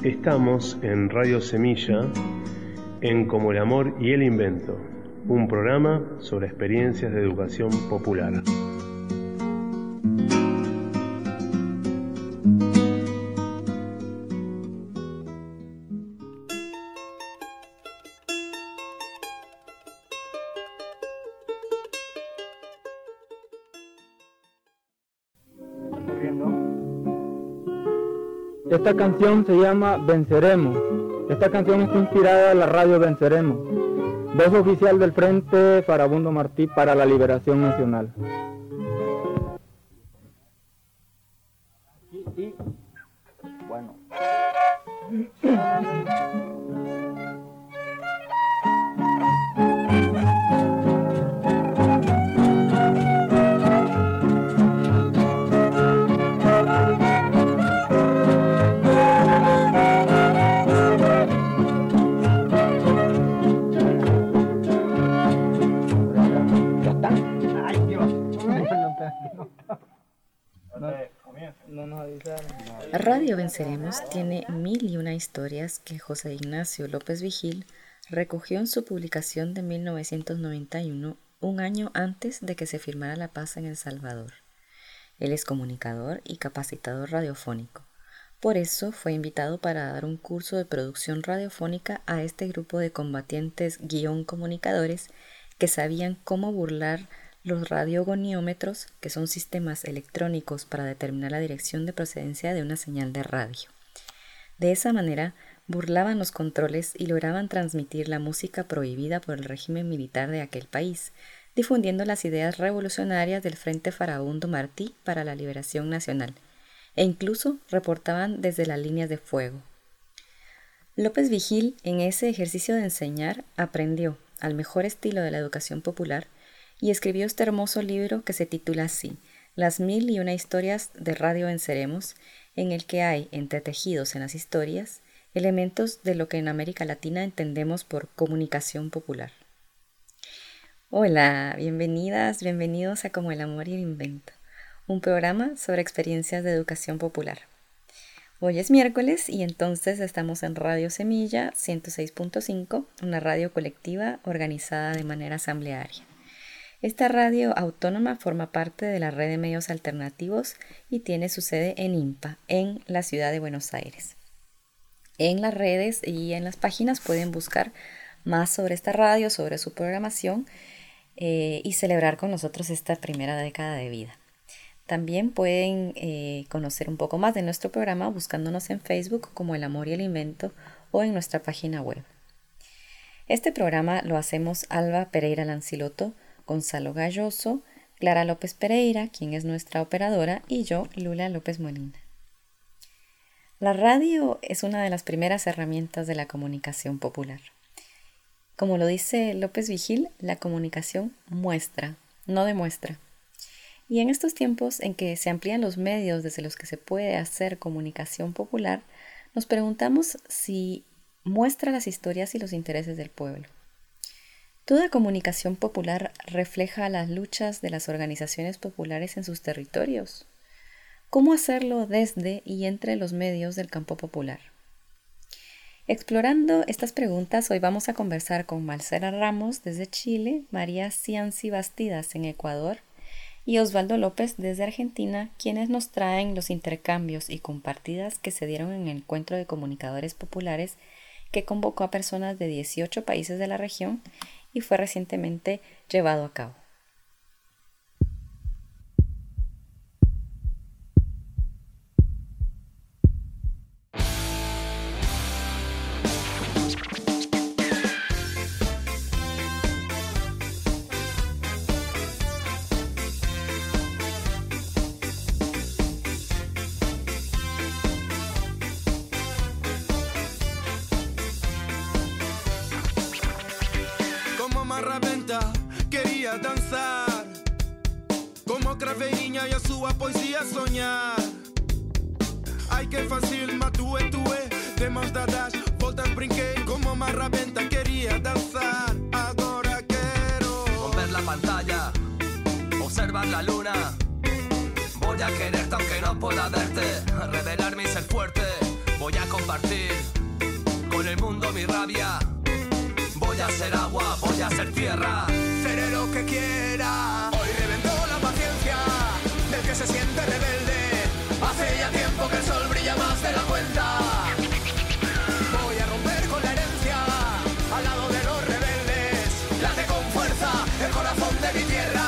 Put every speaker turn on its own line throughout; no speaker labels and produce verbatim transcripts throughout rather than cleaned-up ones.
Estamos en Radio Semilla, en Como el Amor y el Invento, un programa sobre experiencias de educación popular.
Esta canción se llama Venceremos. Esta canción está inspirada en la radio Venceremos, voz oficial del Frente Farabundo Martí para la Liberación Nacional. Y, y, bueno.
Radio Venceremos tiene mil y una historias que José Ignacio López Vigil recogió en su publicación de mil novecientos noventa y uno, un año antes de que se firmara la paz en El Salvador. Él es comunicador y capacitador radiofónico. Por eso fue invitado para dar un curso de producción radiofónica a este grupo de combatientes guión comunicadores que sabían cómo burlar los radiogoniómetros, que son sistemas electrónicos para determinar la dirección de procedencia de una señal de radio. De esa manera, burlaban los controles y lograban transmitir la música prohibida por el régimen militar de aquel país, difundiendo las ideas revolucionarias del Frente Farabundo Martí para la Liberación Nacional, e incluso reportaban desde las líneas de fuego. López Vigil, en ese ejercicio de enseñar, aprendió, al mejor estilo de la educación popular, y escribió este hermoso libro que se titula así, Las mil y una historias de Radio Venceremos, en el que hay, entretejidos en las historias, elementos de lo que en América Latina entendemos por comunicación popular. Hola, bienvenidas, bienvenidos a Como el Amor y el Invento, un programa sobre experiencias de educación popular. Hoy es miércoles y entonces estamos en Radio Semilla ciento seis punto cinco, una radio colectiva organizada de manera asamblearia. Esta radio autónoma forma parte de la red de medios alternativos y tiene su sede en IMPA, en la ciudad de Buenos Aires. En las redes y en las páginas pueden buscar más sobre esta radio, sobre su programación eh, y celebrar con nosotros esta primera década de vida. También pueden eh, conocer un poco más de nuestro programa buscándonos en Facebook como El Amor y el Invento o en nuestra página web. Este programa lo hacemos Alba Pereira Lanciloto, Gonzalo Galloso, Clara López Pereira, quien es nuestra operadora, y yo, Lula López Molina. La radio es una de las primeras herramientas de la comunicación popular. Como lo dice López Vigil, la comunicación muestra, no demuestra. Y en estos tiempos en que se amplían los medios desde los que se puede hacer comunicación popular, nos preguntamos si muestra las historias y los intereses del pueblo. Toda comunicación popular refleja las luchas de las organizaciones populares en sus territorios. ¿Cómo hacerlo desde y entre los medios del campo popular? Explorando estas preguntas, hoy vamos a conversar con Marcela Ramos desde Chile, María Cianci Bastidas en Ecuador y Osvaldo López desde Argentina, quienes nos traen los intercambios y compartidas que se dieron en el encuentro de comunicadores populares que convocó a personas de dieciocho países de la región y fue recientemente llevado a cabo.
Quería dançar como a craveirinha e a sua poesia sonhar. Ai que fácil, matue, tue, de mãos dadas, voltas brinquei como uma rabenta. Quería dançar, agora quero
romper la pantalla, observar la luna. Voy a quererte aunque no pueda verte, revelar mi ser fuerte, Voy a compartir con el mundo mi rabia. Voy a ser agua, voy a ser tierra. Seré lo que quiera. Hoy reventó la paciencia del que se siente rebelde. Hace ya tiempo que el sol brilla más de la cuenta. Voy a romper con la herencia al lado de los rebeldes. Late con fuerza el corazón de mi tierra.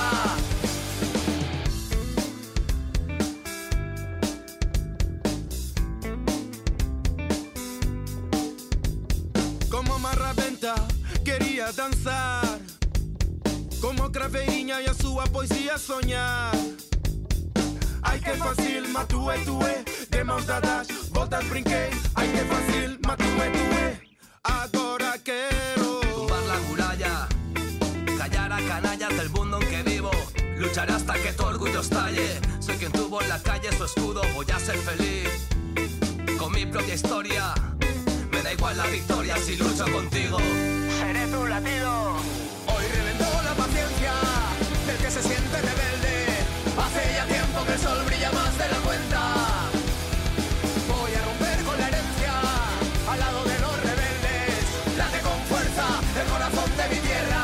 Como marraventa quería danzar, como craveirinha e a sua poesia sonhar. Ai que fácil, matué, tué, de mãos dadas, voltas brinquei. Ai que fácil, matué, tué, agora quero
tumbar la muralla, callar a canallas del mundo en que vivo. Lucharé hasta que tu orgullo estalle. Soy quien tuvo en la calle su escudo. Voy a ser feliz con mi propia historia. Me da igual la victoria si lucho contigo. Seré tu latido. Hoy reventó la paciencia del que se siente rebelde. Hace ya tiempo que el sol brilla más de la cuenta. Voy a romper con la herencia al lado de los rebeldes. Late con fuerza el corazón de mi tierra.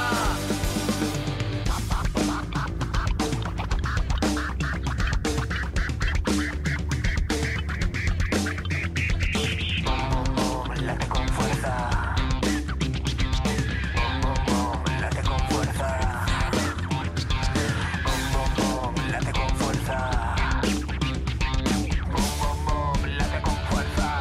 Late con fuerza. Late con fuerza. Late con fuerza. Late con fuerza.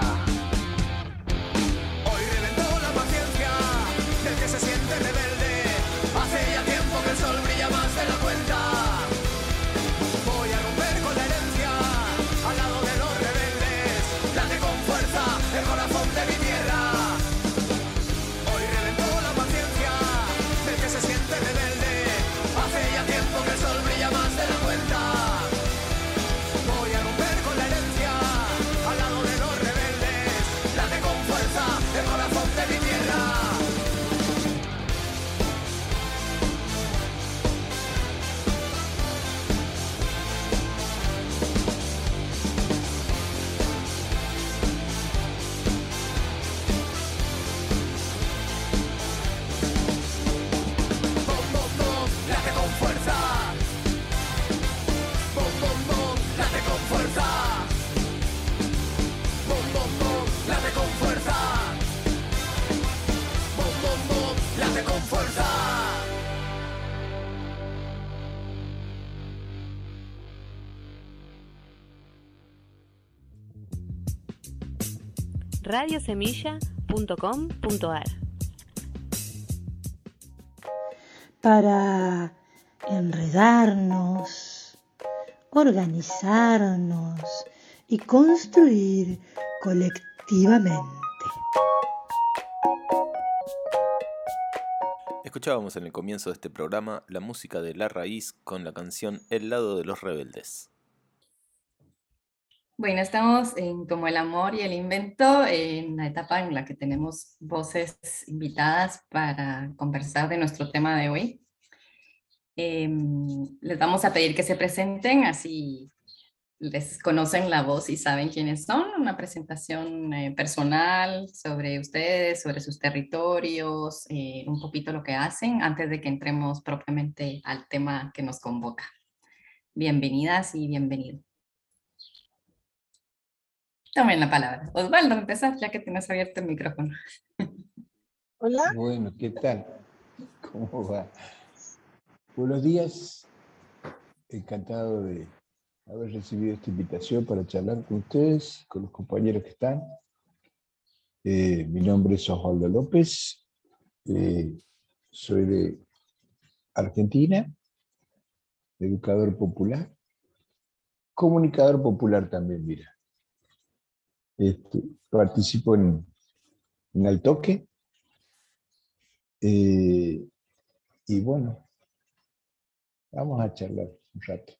Hoy reventó la paciencia del que se siente rebelde. Hace ya tiempo que el sol brilla más de la cuenta. Voy a romper con la herencia al lado de los rebeldes. Late con fuerza el corazón de mi tierra. Hoy reventó la paciencia del que se siente rebelde. Hace ya tiempo que el sol brilla más de la cuenta. Voy a romper con la herencia al lado de los rebeldes. Late con fuerza el corazón de mi tierra. Bom, bom, bom, late con fuerza. Bom, bom, bom, late con fuerza. Bom, bom, bom, late con fuerza. Bom, bom, bom, late con fuerza.
radio semilla punto com punto a r.
Para enredarnos, organizarnos y construir colectivamente.
Escuchábamos en el comienzo de este programa la música de La Raíz con la canción El lado de los rebeldes.
Bueno, estamos en Como el amor y el invento, en la etapa en la que tenemos voces invitadas para conversar de nuestro tema de hoy. Eh, les vamos a pedir que se presenten, así les conocen la voz y saben quiénes son. Una presentación eh, personal sobre ustedes, sobre sus territorios, eh, un poquito lo que hacen, antes de que entremos propiamente al tema que nos convoca. Bienvenidas y bienvenidos. Tomen la palabra. Osvaldo, empezar ya que tienes abierto el micrófono.
Hola. Bueno, ¿qué tal? ¿Cómo va? Buenos días. Encantado de haber recibido esta invitación para charlar con ustedes, con los compañeros que están. Eh, mi nombre es Osvaldo López. Eh, soy de Argentina, educador popular, comunicador popular también, mira. Este, participo en, en Altoque, eh, y bueno, vamos a charlar un rato.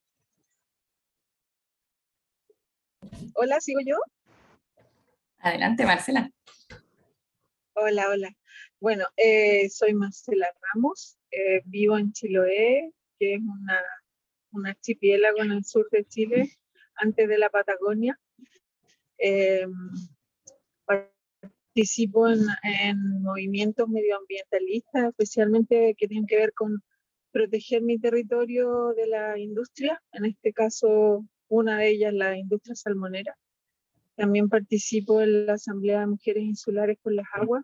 Hola, ¿sigo yo?
Adelante, Marcela.
Hola, hola. Bueno, eh, soy Marcela Ramos, eh, vivo en Chiloé, que es una, un archipiélago en el sur de Chile, antes de la Patagonia. Eh, participo en, en movimientos medioambientalistas, especialmente que tienen que ver con proteger mi territorio de la industria, en este caso una de ellas la industria salmonera. También participo en la Asamblea de Mujeres Insulares por las Aguas,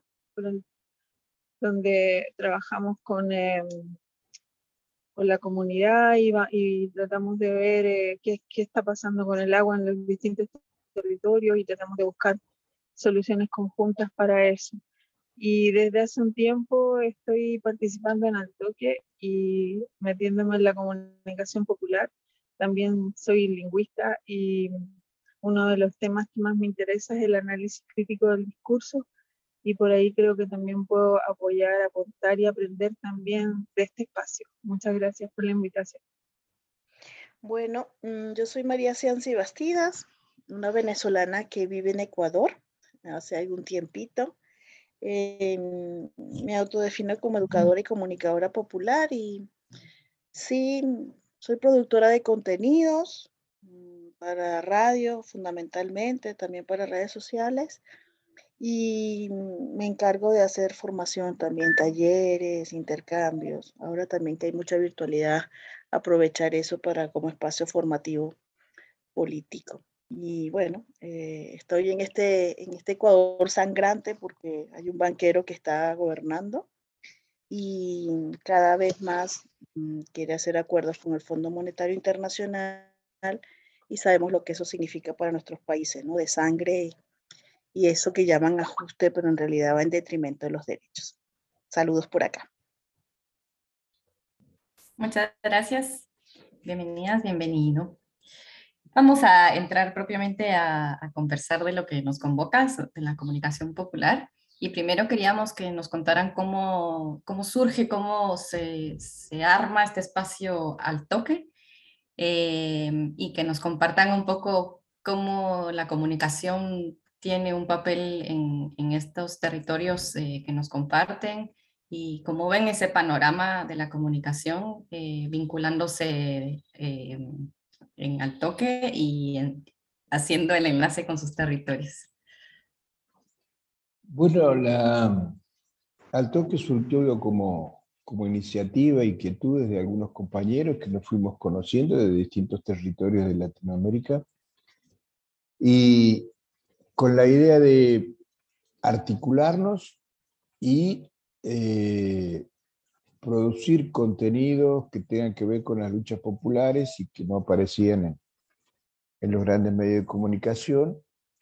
donde trabajamos con, eh, con la comunidad y, va, y tratamos de ver eh, qué, qué está pasando con el agua en los distintos territorios y tratamos de buscar soluciones conjuntas para eso. Y desde hace un tiempo estoy participando en Altoque y metiéndome en la comunicación popular. También soy lingüista y uno de los temas que más me interesa es el análisis crítico del discurso, y por ahí creo que también puedo apoyar, aportar y aprender también de este espacio. Muchas gracias por la invitación.
Bueno, yo soy María Cianci Bastidas, una venezolana que vive en Ecuador hace algún tiempito. Eh, me autodefino como educadora y comunicadora popular, y sí, soy productora de contenidos para radio fundamentalmente, también para redes sociales, y me encargo de hacer formación también, talleres, intercambios. Ahora también que hay mucha virtualidad, aprovechar eso para como espacio formativo político. Y bueno, eh, estoy en este, en este Ecuador sangrante porque hay un banquero que está gobernando y cada vez más mm, quiere hacer acuerdos con el Fondo Monetario Internacional, y sabemos lo que eso significa para nuestros países, ¿no? De sangre y eso que llaman ajuste, pero en realidad va en detrimento de los derechos. Saludos por acá.
Muchas gracias. Bienvenidas, bienvenido. Vamos a entrar propiamente a, a conversar de lo que nos convoca, de la comunicación popular. Y primero queríamos que nos contaran cómo, cómo surge, cómo se, se arma este espacio Altoque, eh, y que nos compartan un poco cómo la comunicación tiene un papel en, en estos territorios eh, que nos comparten, y cómo ven ese panorama de la comunicación eh, vinculándose eh, en Altoque y en, haciendo el enlace con sus territorios.
Bueno, la Altoque surgió como, como iniciativa y inquietudes de algunos compañeros que nos fuimos conociendo de distintos territorios de Latinoamérica, y con la idea de articularnos y eh, producir contenidos que tengan que ver con las luchas populares y que no aparecían en, en los grandes medios de comunicación.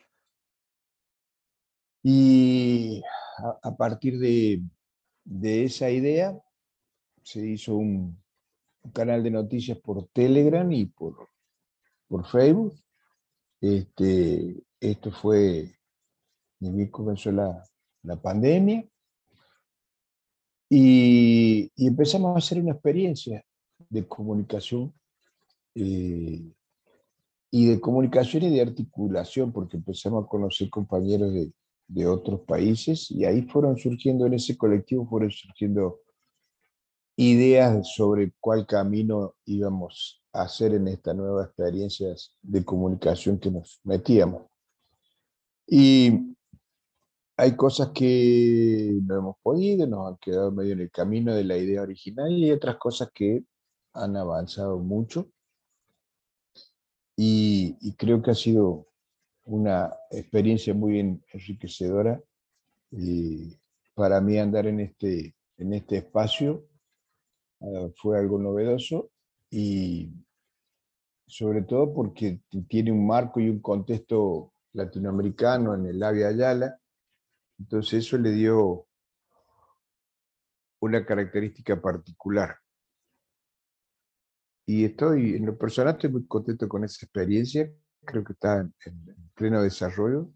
Y a, a partir de, de esa idea se hizo un, un canal de noticias por Telegram y por, por Facebook. Este, esto fue, ni bien comenzó la, la pandemia, y, y empezamos a hacer una experiencia de comunicación, eh, y de comunicación y de articulación, porque empezamos a conocer compañeros de, de otros países, y ahí fueron surgiendo, en ese colectivo fueron surgiendo ideas sobre cuál camino íbamos a hacer en estas nuevas experiencias de comunicación que nos metíamos. Y hay cosas que no hemos podido, nos han quedado medio en el camino de la idea original, y hay otras cosas que han avanzado mucho, y, y creo que ha sido una experiencia muy enriquecedora y para mí andar en este, en este espacio. Uh, fue algo novedoso, y sobre todo porque tiene un marco y un contexto latinoamericano en el Avia Yala, entonces eso le dio una característica particular. Y estoy, en lo personal, estoy muy contento con esa experiencia, creo que está en, en pleno desarrollo,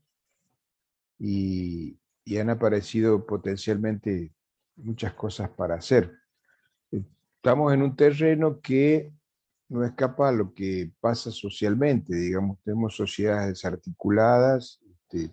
y, y han aparecido potencialmente muchas cosas para hacer. Estamos en un terreno que no escapa a lo que pasa socialmente, digamos, tenemos sociedades desarticuladas, este,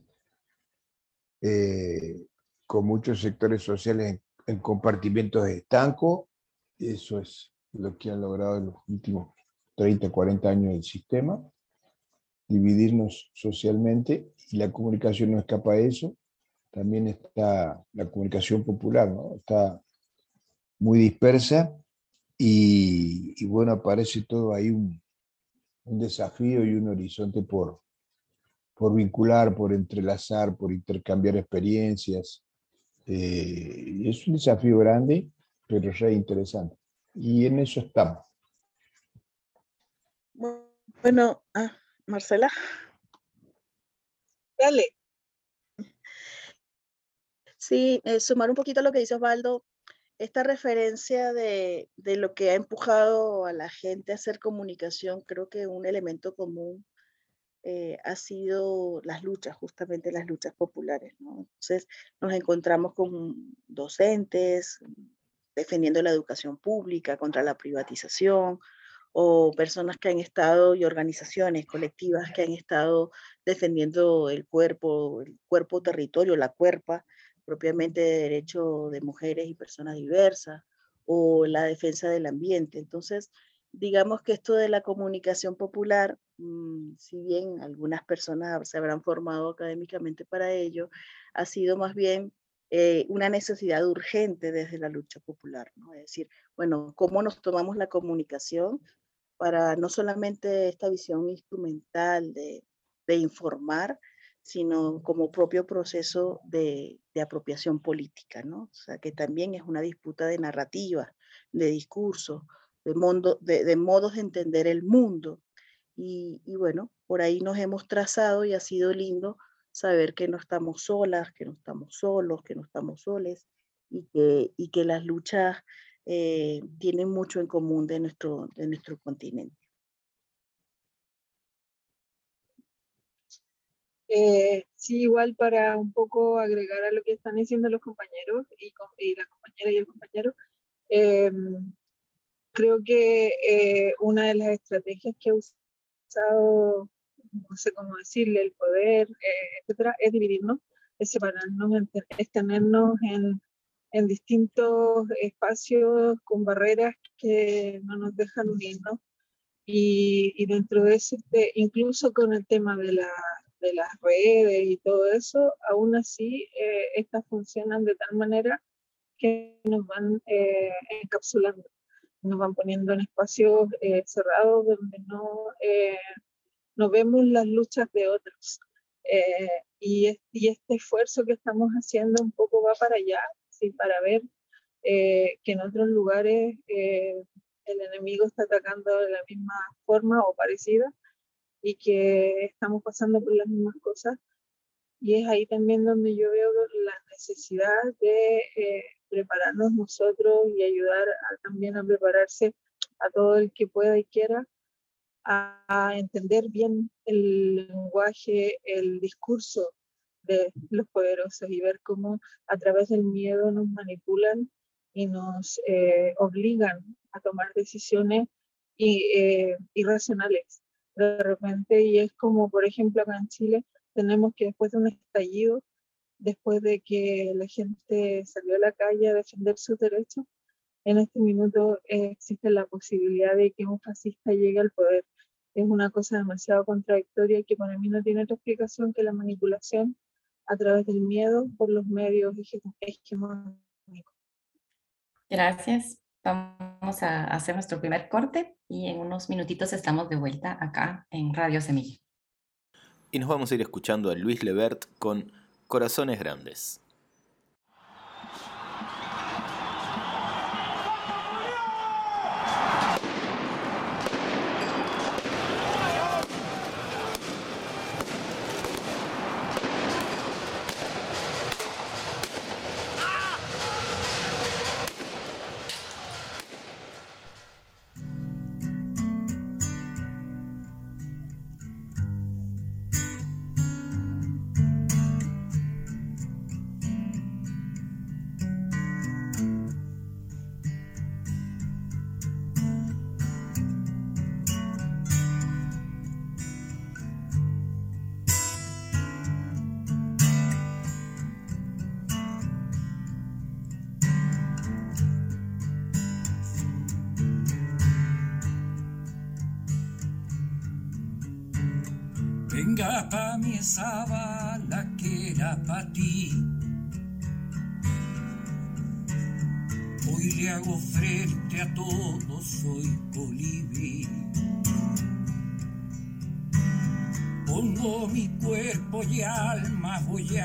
eh, con muchos sectores sociales en, en compartimentos estancos. Eso es lo que han logrado en los últimos treinta, cuarenta años del sistema. dividirnos socialmente, y la comunicación no escapa a eso. También está la comunicación popular, ¿no? Está muy dispersa y, y bueno, aparece todo ahí un, un desafío y un horizonte por, por vincular, por entrelazar, por intercambiar experiencias. Eh, es un desafío grande, pero re interesante. Y en eso estamos.
Bueno, ah, Marcela.
Dale.
Sí, eh, sumar un poquito a lo que dice Osvaldo, esta referencia de, de lo que ha empujado a la gente a hacer comunicación, creo que un elemento común eh, ha sido las luchas, justamente las luchas populares, ¿no? Entonces nos encontramos con docentes defendiendo la educación pública contra la privatización, o personas que han estado, y organizaciones colectivas que han estado defendiendo el cuerpo, el cuerpo territorio, la cuerpa, propiamente de derecho de mujeres y personas diversas, o la defensa del ambiente. Entonces, digamos que esto de la comunicación popular, mmm, si bien algunas personas se habrán formado académicamente para ello, ha sido más bien eh, una necesidad urgente desde la lucha popular, ¿no? Es decir, bueno, ¿cómo nos tomamos la comunicación para no solamente esta visión instrumental de, de informar, sino como propio proceso de, de apropiación política, ¿no? O sea, que también es una disputa de narrativa, de discurso, de, mundo, de, de modos de entender el mundo. Y, y bueno, por ahí nos hemos trazado y ha sido lindo saber que no estamos solas, que no estamos solos, que no estamos soles, y que, y que las luchas eh, tienen mucho en común de nuestro, de nuestro continente.
Eh, sí, igual para un poco agregar a lo que están diciendo los compañeros y, y las compañeras y el compañero, eh, creo que eh, una de las estrategias que ha usado, no sé cómo decirle, el poder, eh, etcétera, es dividirnos, es separarnos, es tenernos en, en distintos espacios con barreras que no nos dejan unirnos. Y, y dentro de ese, de, incluso con el tema de, la, de las redes y todo eso, aún así eh, estas funcionan de tal manera que nos van eh, encapsulando, nos van poniendo en espacios eh, cerrados donde no, eh, no vemos las luchas de otros. Eh, y, y este esfuerzo que estamos haciendo un poco va para allá, ¿sí? Para ver eh, que en otros lugares eh, el enemigo está atacando de la misma forma o parecida, y que estamos pasando por las mismas cosas. Y es ahí también donde yo veo la necesidad de eh, prepararnos nosotros y ayudar a, también a prepararse a todo el que pueda y quiera a, a entender bien el lenguaje, el discurso de los poderosos, y ver cómo a través del miedo nos manipulan y nos eh, obligan a tomar decisiones y, eh, irracionales de repente. Y es como, por ejemplo, acá en Chile tenemos que, después de un estallido, después de que la gente salió a la calle a defender sus derechos, en este minuto eh, existe la posibilidad de que un fascista llegue al poder. Es una cosa demasiado contradictoria que para mí no tiene otra explicación que la manipulación a través del miedo por los medios hegemónicos.
Gracias. Vamos a hacer nuestro primer corte y en unos minutitos estamos de vuelta acá en Radio Semilla.
Y nos vamos a ir escuchando a Luis Lebert con Corazones Grandes.
Venga pa' mi esa bala que era pa' ti. Hoy le hago frente a todo, soy colibrí. Pongo mi cuerpo y alma, voy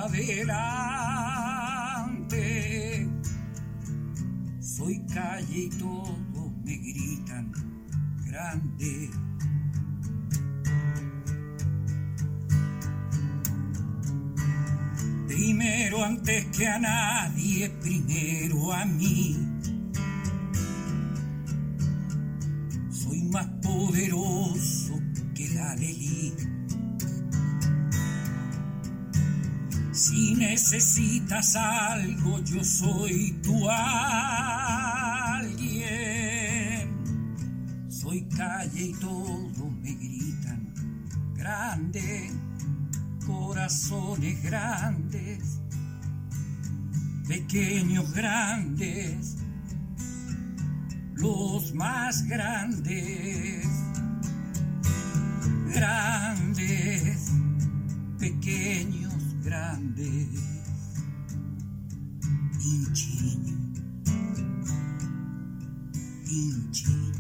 adelante. Soy calle y todos me gritan grande. Primero antes que a nadie, primero a mí. Soy más poderoso que la Lelí. Si necesitas algo, yo soy tu alguien. Soy calle y todos me gritan grande. Corazones grandes, pequeños grandes, los más grandes, grandes, pequeños grandes. Inchin, inchin,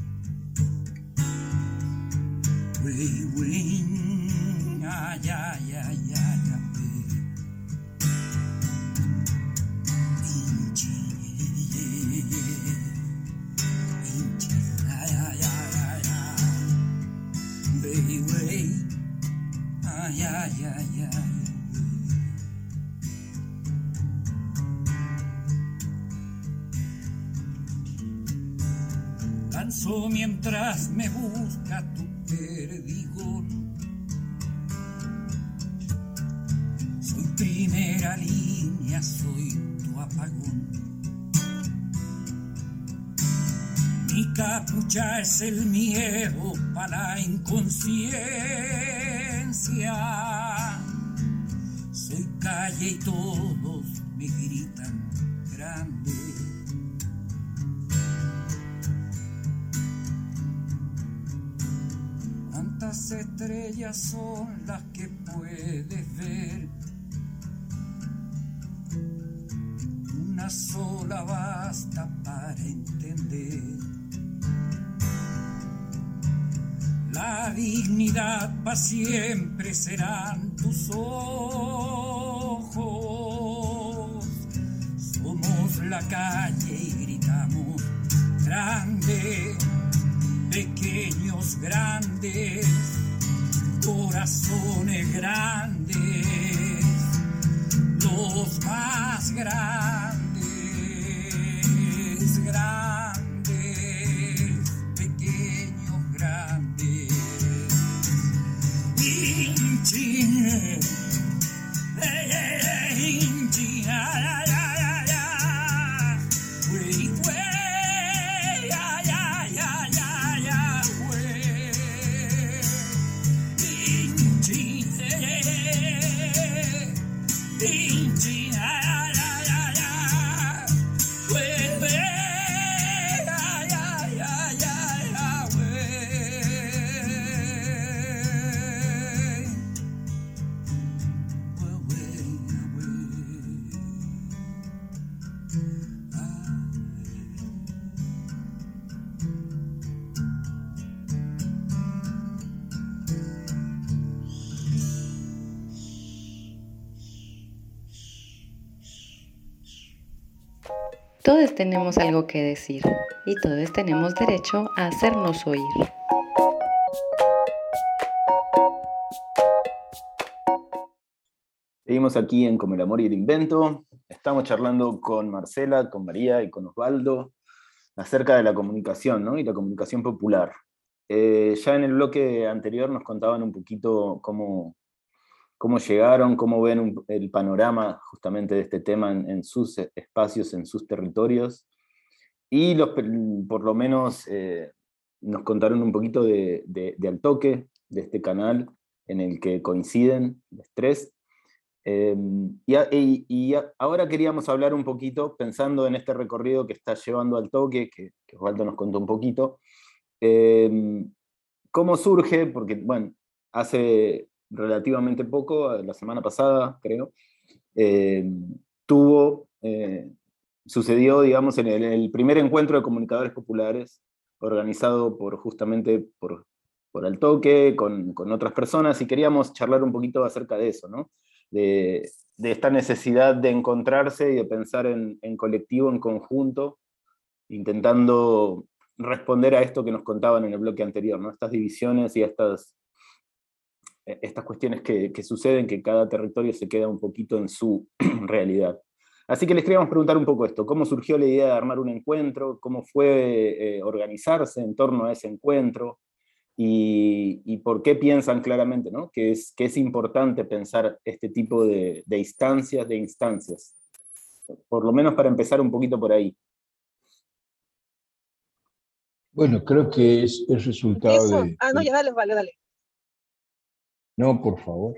wey, wey, ay, ay, ay, ay, ay, inchin, inchin, ay, ay, ay, ay, wey, wey, ay, ay, ay, ay. Danzo mientras me busca tu perdigón. Soy primera línea, soy tu apagón. Mi capucha es el miedo para la inconsciencia. Soy calle y todos me gritan grande. ¿Cuántas estrellas son las que puedes ver? Una sola basta para entender. La dignidad para siempre serán tus ojos. Somos la calle y gritamos grande. Pequeños grandes, corazones grandes, los más grandes, grandes, pequeños grandes. Inchin, hey, hey, hey, inchin, ay, ay, ay, ay, ay, wey, wey.
Todos tenemos algo que decir y todos tenemos derecho a hacernos oír.
Seguimos aquí en Como el amor y el invento. Estamos charlando con Marcela, con María y con Osvaldo acerca de la comunicación, ¿no? Y la comunicación popular. Eh, ya en el bloque anterior nos contaban un poquito cómo, cómo llegaron, cómo ven un, el panorama justamente de este tema en, en sus espacios, en sus territorios, y los, por lo menos eh, nos contaron un poquito de, de, de Al Toque, de este canal en el que coinciden los tres. Eh, y, y, y ahora queríamos hablar un poquito, pensando en este recorrido que está llevando Al Toque, que, que Osvaldo nos contó un poquito, eh, cómo surge, porque bueno, hace relativamente poco, la semana pasada, creo, eh, tuvo, eh, sucedió, digamos, en el, el primer encuentro de comunicadores populares, organizado por, justamente por, por Al Toque, con, con otras personas, y queríamos charlar un poquito acerca de eso, ¿no? De, de esta necesidad de encontrarse y de pensar en, en colectivo, en conjunto, intentando responder a esto que nos contaban en el bloque anterior, ¿no? Estas divisiones y estas, estas cuestiones que, que suceden, que cada territorio se queda un poquito en su realidad. Así que les queríamos preguntar un poco esto, ¿cómo surgió la idea de armar un encuentro? ¿Cómo fue eh, organizarse en torno a ese encuentro? Y, y por qué piensan claramente, ¿no? que, es, que es importante pensar este tipo de, de instancias, de instancias. Por lo menos para empezar un poquito por ahí.
Bueno, creo que es el resultado
Eso.
de...
Ah, no, ya dale, vale, dale.
No, por favor.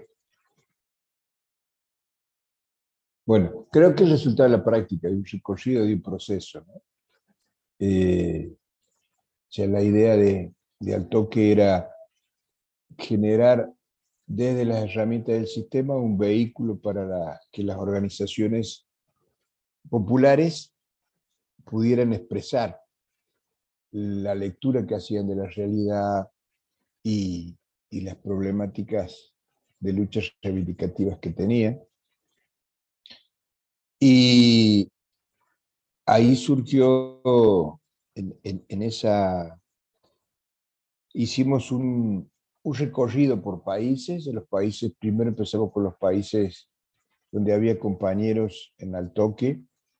Bueno, creo que es el resultado de la práctica, de un recorrido, de un proceso, ¿no? Eh, o sea, la idea de, de Al Toque era generar desde las herramientas del sistema un vehículo para la, que las organizaciones populares pudieran expresar la lectura que hacían de la realidad y, y las problemáticas de luchas reivindicativas que tenían. Y ahí surgió, en, en, en esa, hicimos un, un recorrido por países. En los países, primero empezamos con los países donde había compañeros en Al Toque,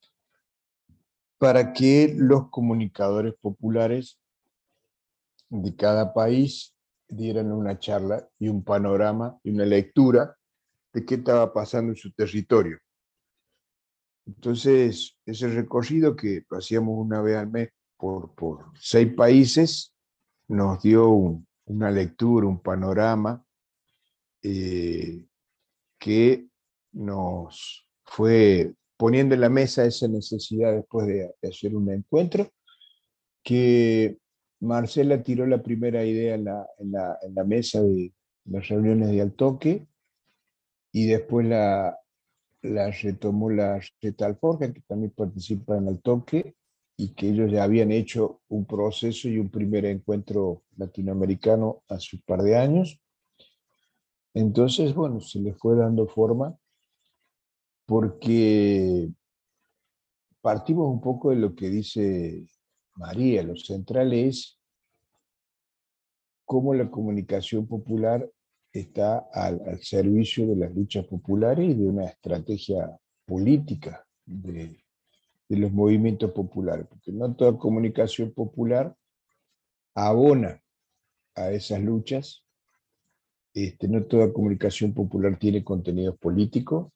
para que los comunicadores populares de cada país dieran una charla y un panorama y una lectura de qué estaba pasando en su territorio. Entonces, ese recorrido que hacíamos una vez al mes por, por seis países, nos dio un, una lectura, un panorama eh, que nos fue poniendo en la mesa esa necesidad después de, de hacer un encuentro, que Marcela tiró la primera idea en la, en la, en la mesa de las reuniones de Al Toque, y después la, la retomó la Reta Alforja, que también participa en Al Toque, y que ellos ya habían hecho un proceso y un primer encuentro latinoamericano hace un par de años. Entonces, bueno, se les fue dando forma, porque partimos un poco de lo que dice María. Lo central es cómo la comunicación popular está al, al servicio de las luchas populares y de una estrategia política de, de los movimientos populares, porque no toda comunicación popular abona a esas luchas, este, no toda comunicación popular tiene contenidos políticos,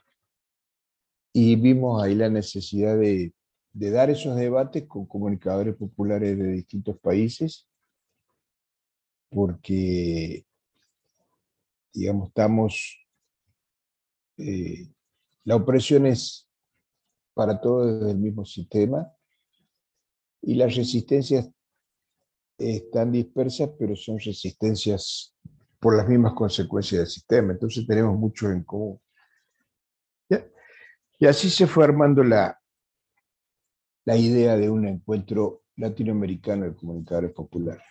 y vimos ahí la necesidad de, de dar esos debates con comunicadores populares de distintos países, porque, digamos, estamos, eh, la opresión es para todos desde el mismo sistema, y las resistencias están dispersas, pero son resistencias por las mismas consecuencias del sistema. Entonces tenemos mucho en común. ¿Ya? Y así se fue armando la, la idea de un encuentro latinoamericano de comunicadores populares.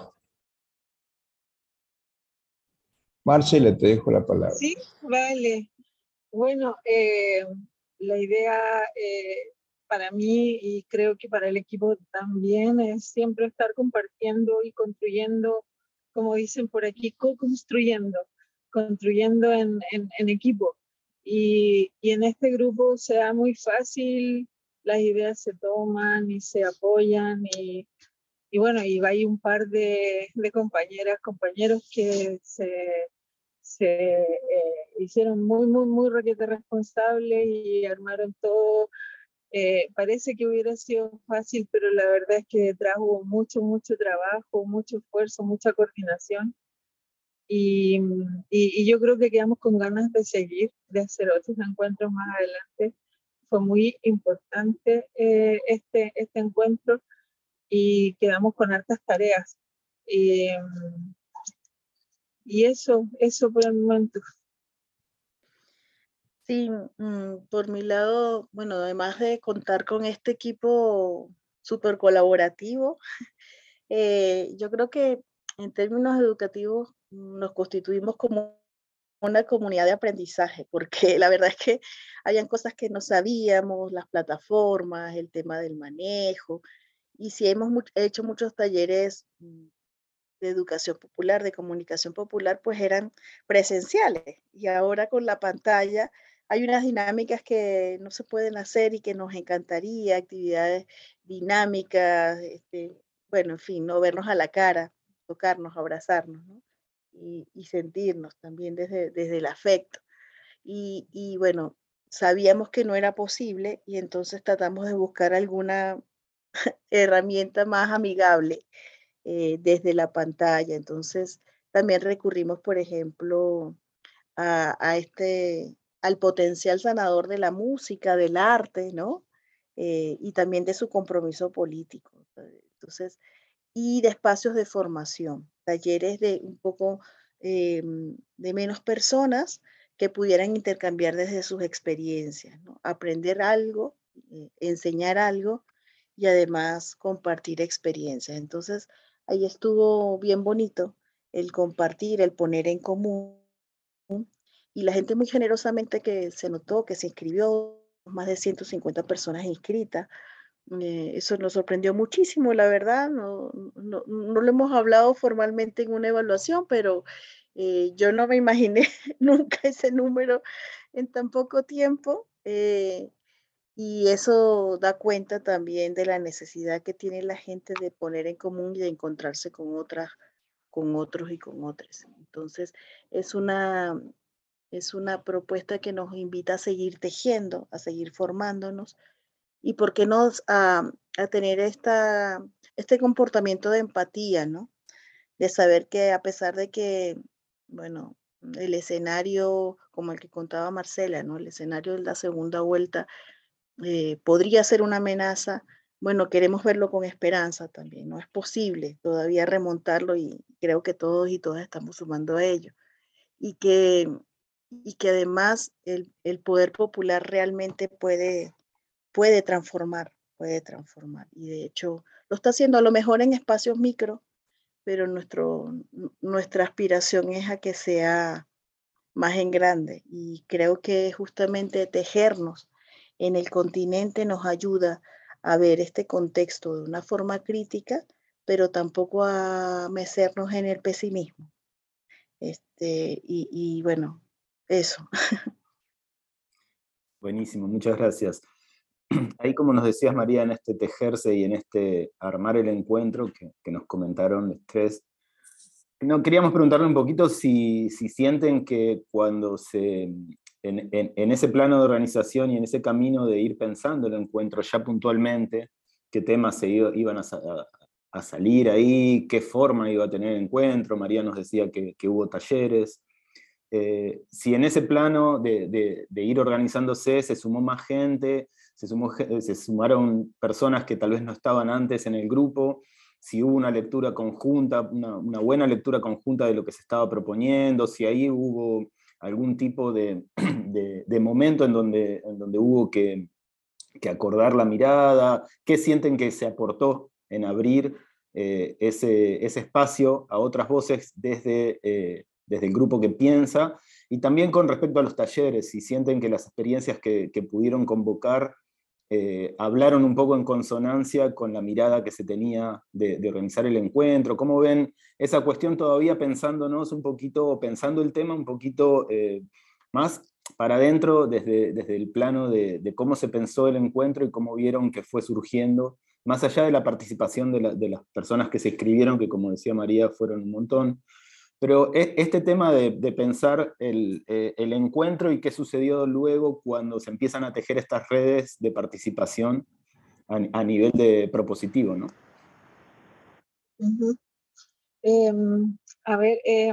Marcela, te dejo la palabra.
Sí, vale. Bueno, eh, la idea eh, para mí, y creo que para el equipo también, es siempre estar compartiendo y construyendo, como dicen por aquí, co-construyendo, construyendo en, en, en equipo. Y, y en este grupo sea muy fácil, las ideas se toman y se apoyan, y, y bueno, y hay un par de, de compañeras, compañeros que se... se eh, hicieron muy, muy, muy requete responsables y armaron todo. Eh, parece que hubiera sido fácil, pero la verdad es que detrás hubo mucho, mucho trabajo, mucho esfuerzo, mucha coordinación. Y, y, y yo creo que quedamos con ganas de seguir, de hacer otros encuentros más adelante. Fue muy importante eh, este, este encuentro, y quedamos con hartas tareas. Y, y eso, eso por el momento.
Sí, mm, por mi lado, bueno, además de contar con este equipo súper colaborativo, eh, yo creo que en términos educativos mm, nos constituimos como una comunidad de aprendizaje, porque la verdad es que habían cosas que no sabíamos, las plataformas, el tema del manejo, y sí hemos mu- hecho muchos talleres mm, de educación popular, de comunicación popular, pues eran presenciales. Y ahora con la pantalla hay unas dinámicas que no se pueden hacer y que nos encantaría, actividades dinámicas, este, bueno, en fin, no vernos a la cara, tocarnos, abrazarnos, ¿no? Y, y sentirnos también desde, desde el afecto. Y, y bueno, sabíamos que no era posible y entonces tratamos de buscar alguna herramienta más amigable eh, desde la pantalla. Entonces, también recurrimos, por ejemplo, a, a este, al potencial sanador de la música, del arte, ¿no? Eh, y también de su compromiso político. Entonces, y de espacios de formación, talleres de un poco eh, de menos personas que pudieran intercambiar desde sus experiencias, ¿no? Aprender algo, eh, enseñar algo y además compartir experiencias. Entonces, ahí estuvo bien bonito el compartir, el poner en común y la gente muy generosamente que se notó, que se inscribió, más de ciento cincuenta personas inscritas. Eh, eso nos sorprendió muchísimo, la verdad. No, no, no lo hemos hablado formalmente en una evaluación, pero eh, yo no me imaginé nunca ese número en tan poco tiempo. Eh, y eso da cuenta también de la necesidad que tiene la gente de poner en común y de encontrarse con otras, con otros y con otras. Entonces, es una, es una propuesta que nos invita a seguir tejiendo, a seguir formándonos y por qué no a, a tener esta, este comportamiento de empatía, ¿no? De saber que a pesar de que, bueno, el escenario, como el que contaba Marcela, ¿no? El escenario de la segunda vuelta eh, podría ser una amenaza, bueno, queremos verlo con esperanza también, no es posible todavía remontarlo y creo que todos y todas estamos sumando a ello. Y que, y que además el, el poder popular realmente puede puede transformar, puede transformar. Y de hecho lo está haciendo a lo mejor en espacios micro, pero nuestro, nuestra aspiración es a que sea más en grande. Y creo que justamente tejernos en el continente nos ayuda a ver este contexto de una forma crítica, pero tampoco a mecernos en el pesimismo. Este, y, y bueno, eso.
Buenísimo, muchas gracias. Ahí, como nos decías, María, en este tejerse y en este armar el encuentro que, que nos comentaron los tres, no, queríamos preguntarle un poquito si, si sienten que cuando se, en, en, en ese plano de organización y en ese camino de ir pensando el encuentro ya puntualmente, qué temas se iba, iban a, a, a salir ahí, qué forma iba a tener el encuentro. María nos decía que, que hubo talleres. Eh, si en ese plano de, de, de ir organizándose se sumó más gente, se, sumó, se sumaron personas que tal vez no estaban antes en el grupo, si hubo una lectura conjunta, una, una buena lectura conjunta de lo que se estaba proponiendo, si ahí hubo algún tipo de, de, de momento en donde, en donde hubo que, que acordar la mirada, qué sienten que se aportó en abrir eh, ese, ese espacio a otras voces desde... Eh, desde el grupo que piensa, y también con respecto a los talleres, si sienten que las experiencias que, que pudieron convocar eh, hablaron un poco en consonancia con la mirada que se tenía de, de organizar el encuentro. ¿Cómo ven esa cuestión todavía pensándonos un poquito, pensando el tema un poquito eh, más para adentro desde, desde el plano de, de cómo se pensó el encuentro y cómo vieron que fue surgiendo, más allá de la participación de, la, de las personas que se inscribieron, que como decía María, fueron un montón? Pero este tema de, de pensar el, eh, el encuentro y qué sucedió luego cuando se empiezan a tejer estas redes de participación a, a nivel de propositivo, ¿no?
Uh-huh. eh, a ver, eh,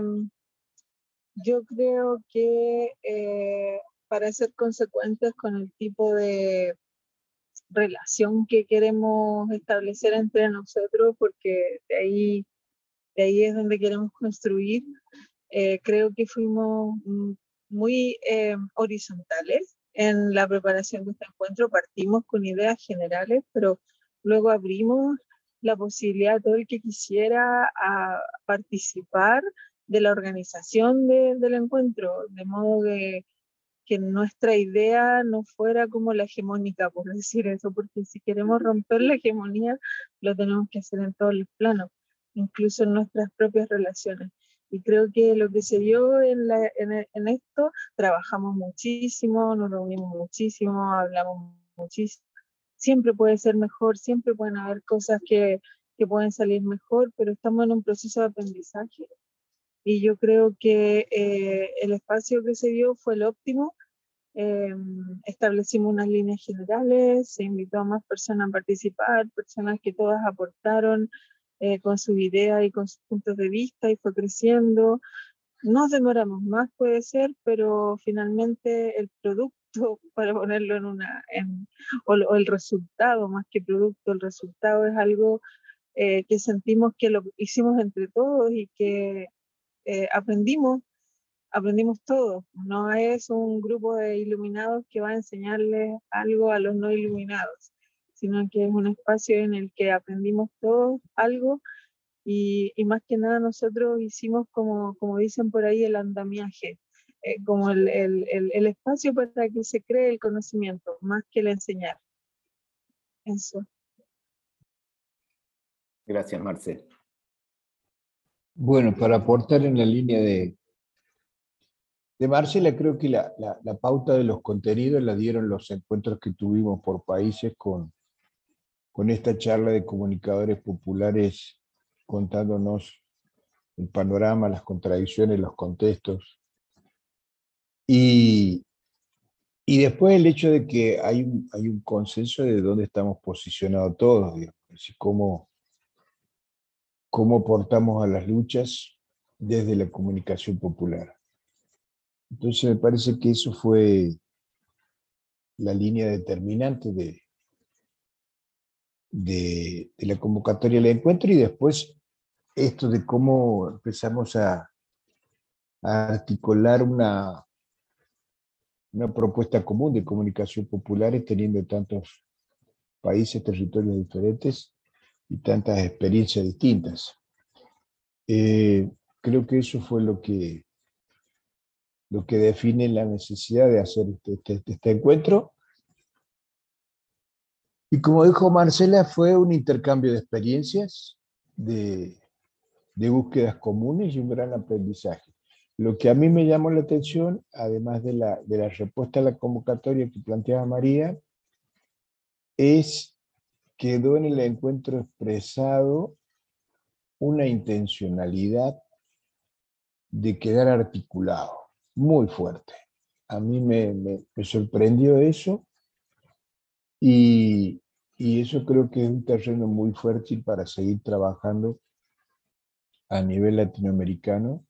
yo creo que eh, para ser consecuentes con el tipo de relación que queremos establecer entre nosotros, porque de ahí, de ahí es donde queremos construir, Eh, creo que fuimos muy eh, horizontales en la preparación de este encuentro. Partimos con ideas generales, pero luego abrimos la posibilidad a todo el que quisiera a participar de la organización de, del encuentro, de modo de, que nuestra idea no fuera como la hegemónica, por decir eso, porque si queremos romper la hegemonía, lo tenemos que hacer en todos los planos, incluso en nuestras propias relaciones. Y creo que lo que se dio en, la, en, en esto, trabajamos muchísimo, nos reunimos muchísimo, hablamos muchísimo. Siempre puede ser mejor, siempre pueden haber cosas que, que pueden salir mejor, pero estamos en un proceso de aprendizaje. Y yo creo que eh, el espacio que se dio fue el óptimo. Eh, establecimos unas líneas generales, se invitó a más personas a participar, personas que todas aportaron eh, con sus ideas y con sus puntos de vista, y fue creciendo. Nos demoramos más, puede ser, pero finalmente el producto, para ponerlo en una, en, o, o el resultado, más que producto, el resultado es algo eh, que sentimos que lo hicimos entre todos y que eh, aprendimos, aprendimos todo. No es un grupo de iluminados que va a enseñarles algo a los no iluminados, sino que es un espacio en el que aprendimos todos algo y, y más que nada nosotros hicimos, como, como dicen por ahí, el andamiaje, eh, como el, el, el, el espacio para que se cree el conocimiento, más que el enseñar. Eso.
Gracias, Marce.
Bueno, para aportar en la línea de, de Marcela, creo que la, la, la pauta de los contenidos la dieron los encuentros que tuvimos por países con, con esta charla de comunicadores populares contándonos el panorama, las contradicciones, los contextos. Y, y después el hecho de que hay un, hay un consenso de dónde estamos posicionados todos, digamos, así como cómo aportamos a las luchas desde la comunicación popular. Entonces me parece que eso fue la línea determinante de, de, de la convocatoria del encuentro, y después esto de cómo empezamos a, a articular una, una propuesta común de comunicación popular teniendo tantos países, territorios diferentes y tantas experiencias distintas. Eh, creo que eso fue lo que, lo que define la necesidad de hacer este, este, este encuentro. Y como dijo Marcela, fue un intercambio de experiencias, de, de búsquedas comunes y un gran aprendizaje. Lo que a mí me llamó la atención, además de la, de la respuesta a la convocatoria que planteaba María, es que quedó en el encuentro expresado una intencionalidad de quedar articulado, muy fuerte. A mí me, me, me sorprendió eso, y, y eso creo que es un terreno muy fértil para seguir trabajando a nivel latinoamericano,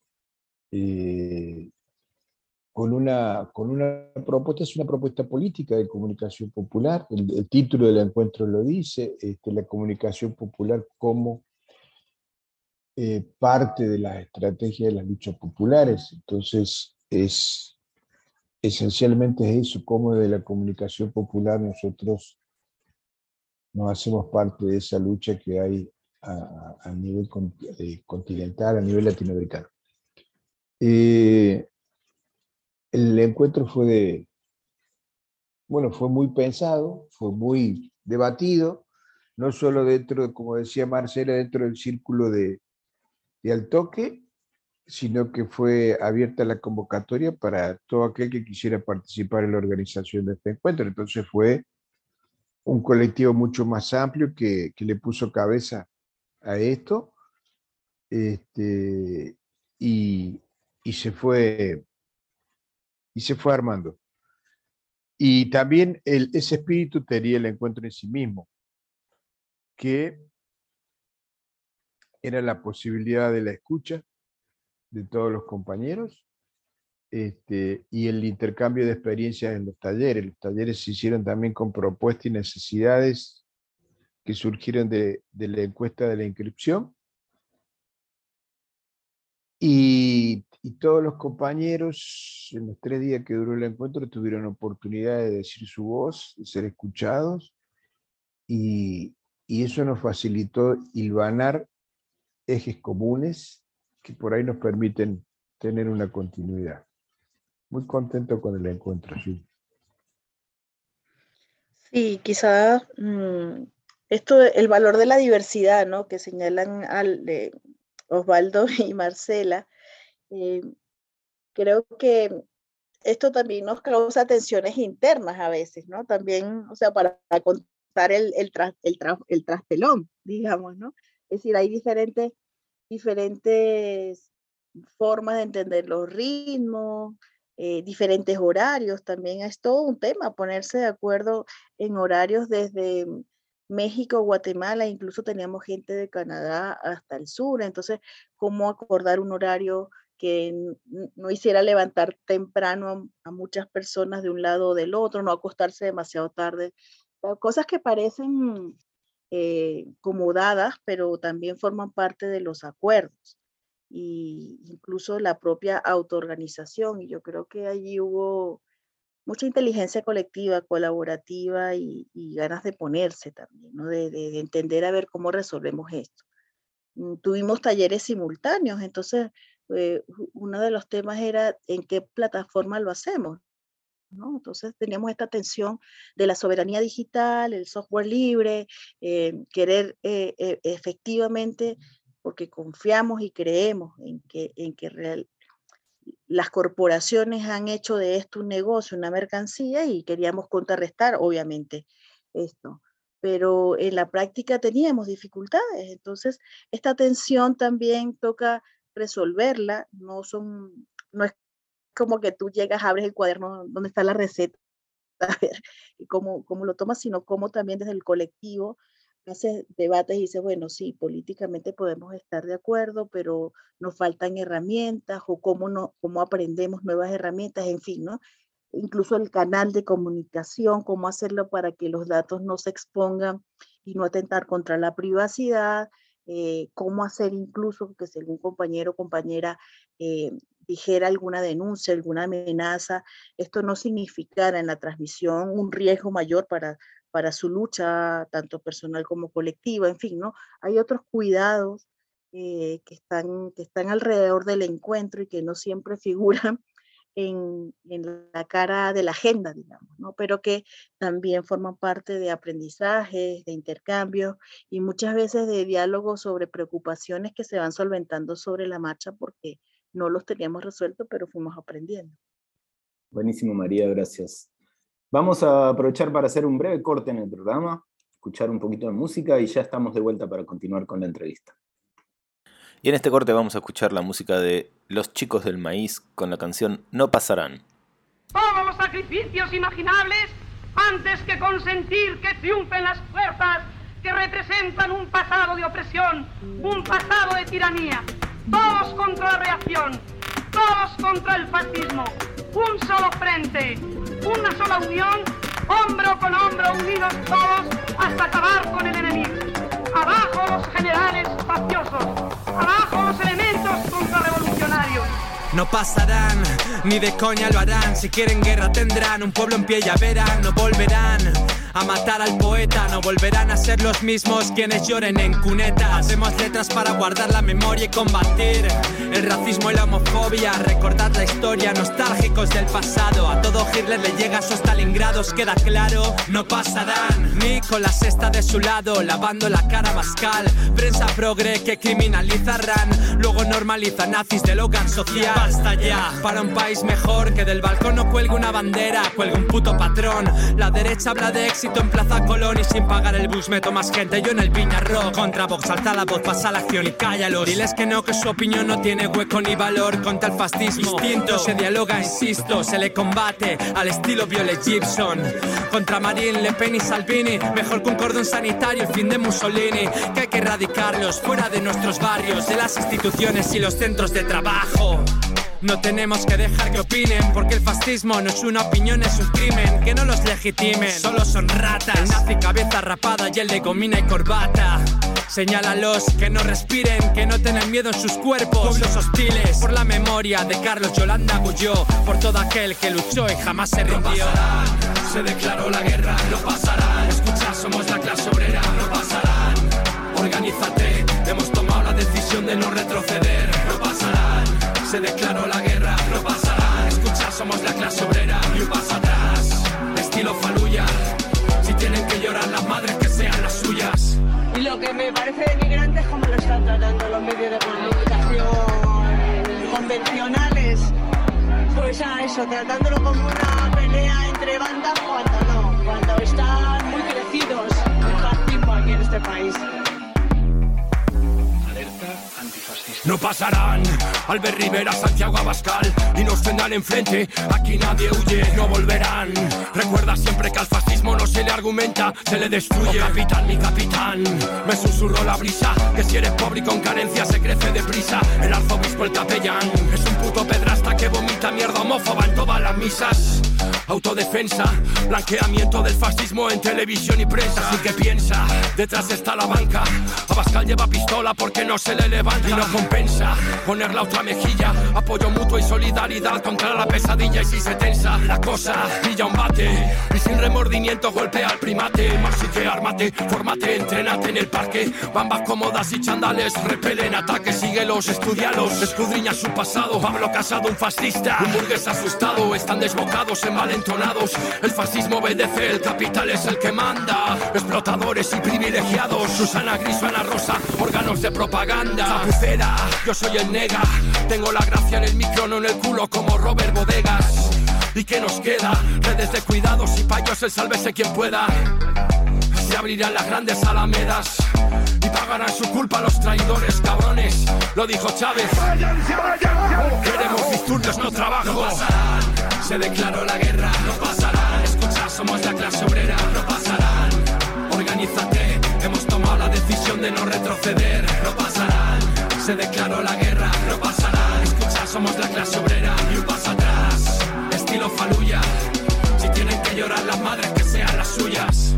eh, con, una, con una propuesta, es una propuesta política de comunicación popular. El, el título del encuentro lo dice, este, la comunicación popular como eh, parte de las estrategias de las luchas populares. Entonces, es, esencialmente es eso, cómo de la comunicación popular nosotros nos hacemos parte de esa lucha que hay a, a nivel continental, a nivel latinoamericano. Eh, el encuentro fue de, bueno, fue muy pensado, fue muy debatido, no solo dentro, como decía Marcela, dentro del círculo de, de Altoque, sino que fue abierta la convocatoria para todo aquel que quisiera participar en la organización de este encuentro. Entonces fue un colectivo mucho más amplio que, que le puso cabeza a esto, este, y, y, se fue, y se fue armando. Y también el, ese espíritu tenía el encuentro en sí mismo, que era la posibilidad de la escucha de todos los compañeros, este, y el intercambio de experiencias en los talleres. Los talleres se hicieron también con propuestas y necesidades que surgieron de, de la encuesta de la inscripción, Y, y todos los compañeros, en los tres días que duró el encuentro, tuvieron oportunidad de decir su voz, de ser escuchados, y, y eso nos facilitó hilvanar ejes comunes que por ahí nos permiten tener una continuidad. Muy contento con el encuentro, sí.
Sí, quizás mmm, esto, el valor de la diversidad, ¿no? Que señalan al, eh, Osvaldo y Marcela, eh, creo que esto también nos causa tensiones internas a veces, ¿no? También, o sea, para contar el, el, tras, el, tras, el trastelón, digamos, ¿no? Es decir, hay diferentes, diferentes formas de entender los ritmos, eh, diferentes horarios, también es todo un tema, ponerse de acuerdo en horarios desde México, Guatemala, incluso teníamos gente de Canadá hasta el sur, entonces, ¿cómo acordar un horario que no hiciera levantar temprano a, a muchas personas de un lado o del otro, no acostarse demasiado tarde? Cosas que parecen eh, como dadas, pero también forman parte de los acuerdos, y incluso la propia autoorganización, y yo creo que allí hubo mucha inteligencia colectiva, colaborativa y, y ganas de ponerse también, ¿no? de, de, de entender a ver cómo resolvemos esto. Tuvimos talleres simultáneos, entonces eh, uno de los temas era en qué plataforma lo hacemos, ¿no? Entonces teníamos esta tensión de la soberanía digital, el software libre, eh, querer eh, eh, efectivamente, porque confiamos y creemos en que, en que real, las corporaciones han hecho de esto un negocio, una mercancía, y queríamos contrarrestar, obviamente, esto. Pero en la práctica teníamos dificultades, entonces esta tensión también toca resolverla, no, son, no es como que tú llegas, abres el cuaderno donde está la receta, a ver cómo, cómo lo tomas, sino cómo también desde el colectivo haces debates y dices, bueno, sí, políticamente podemos estar de acuerdo, pero nos faltan herramientas, o cómo, no, cómo aprendemos nuevas herramientas, en fin, ¿no? Incluso el canal de comunicación, cómo hacerlo para que los datos no se expongan y no atentar contra la privacidad, eh, cómo hacer incluso que si algún compañero o compañera eh, dijera alguna denuncia, alguna amenaza, esto no significara en la transmisión un riesgo mayor para, para su lucha, tanto personal como colectiva, en fin, ¿no? Hay otros cuidados eh, que, están, que están alrededor del encuentro y que no siempre figuran En, en la cara de la agenda, digamos, ¿no? Pero que también forman parte de aprendizajes, de intercambios y muchas veces de diálogos sobre preocupaciones que se van solventando sobre la marcha porque no los teníamos resueltos, pero fuimos aprendiendo.
Buenísimo, María, gracias. Vamos a aprovechar para hacer un breve corte en el programa, escuchar un poquito de música y ya estamos de vuelta para continuar con la entrevista.
Y en este corte vamos a escuchar la música de Los Chicos del Maíz con la canción No Pasarán.
Todos los sacrificios imaginables antes que consentir que triunfen las fuerzas que representan un pasado de opresión, un pasado de tiranía. Todos contra la reacción, todos contra el fascismo. Un solo frente, una sola unión, hombro con hombro, unidos todos hasta acabar con el enemigo. Abajo los generales mafiosos, abajo los elementos contrarrevolucionarios.
No pasarán, ni de coña lo harán. Si quieren guerra tendrán un pueblo en pie, ya verán. No volverán a matar al poeta, no volverán a ser los mismos quienes lloren en cunetas. Hacemos letras para guardar la memoria y combatir el racismo y la homofobia. Recordar la historia, nostálgicos del pasado. A todo Hitler le llega a sus Stalingrados, queda claro. No pasarán, ni con la sexta de su lado, lavando la cara a Bascal. Prensa progre que criminalizarán, luego normaliza nazis del hogar social. Basta ya, para un país mejor que del balcón no cuelgue una bandera, cuelgue un puto patrón. La derecha habla de éxito en Plaza Colón y sin pagar el bus meto más gente yo en el Viña Rock. Contra Vox alza la voz, pasa la acción y cállalos. Diles que no, que su opinión no tiene hueco ni valor contra el fascismo. Instinto se dialoga, insisto, se le combate al estilo Violet Gibson. Contra Marine Le Pen y Salvini, mejor que un cordón sanitario, el fin de Mussolini. Que hay que erradicarlos fuera de nuestros barrios, de las instituciones y los centros de trabajo. No tenemos que dejar que opinen, porque el fascismo no es una opinión, es un crimen. Que no los legitimen, solo son ratas. El nazi cabeza rapada y el de gomina y corbata.
Señálalos, que no respiren, que no tengan miedo en sus cuerpos. Pueblos hostiles, por la memoria de Carlos Yolanda Gulló, por todo aquel que luchó y jamás se rindió.
No pasarán, se declaró la guerra, no pasarán. Escucha, somos la clase obrera, no pasarán. Organízate, hemos tomado la decisión de no retroceder. No pasarán, se declaró la guerra, no pasarán. Escucha, somos la clase obrera y un paso atrás. Estilo Faluya, si tienen que llorar las madres que sean las suyas.
Y lo que me parece denigrante es cómo lo están tratando los medios de comunicación convencionales. Pues a eso, tratándolo como una pelea entre bandas cuando no, cuando están muy crecidos el fascismo aquí en este país.
No pasarán, Albert Rivera, Santiago Abascal, y nos tendrán enfrente, aquí nadie huye, no volverán. Recuerda siempre que al fascismo no se le argumenta, se le destruye. Oh, capitán, mi capitán, me susurró la brisa, que si eres pobre y con carencia se crece deprisa. El arzobispo, el capellán, es un puto pedrasta que vomita mierda homófoba en todas las misas. Autodefensa, blanqueamiento del fascismo en televisión y prensa. Así que piensa, detrás está la banca, Abascal lleva pistola porque no se le levanta. Y no compensa poner la otra mejilla, apoyo mutuo y solidaridad contra la pesadilla. Y si se tensa la cosa, pilla un bate y sin remordimiento golpea al primate. Más si que ármate, fórmate, entrénate en el parque. Bambas cómodas y chandales repelen ataques. Síguelos, estudialos, escudriña su pasado. Pablo Casado, un fascista, un burgués asustado. Están desbocados, envalentonados. El fascismo obedece, el capital es el que manda. Explotadores y privilegiados. Susana Gris, Ana Rosa, órganos de propaganda. Zapucera, yo soy el nega. Tengo la gracia en el micro, no en el culo como Robert Bodegas. ¿Y qué nos queda? Redes de cuidados y payos, el sálvese quien pueda. Se abrirán las grandes alamedas y pagarán su culpa los traidores, cabrones. Lo dijo Chávez. Queremos disturbios, no trabajo. No pasarán, se declaró la guerra. No pasarán, escucha, somos la clase obrera. No pasarán, organízate, hemos tomado la decisión de no retroceder. No pasarán, se declaró la guerra. No pasarán, escucha, somos la clase obrera y un paso atrás. Estilo Faluya, si tienen que llorar las madres que sean las suyas.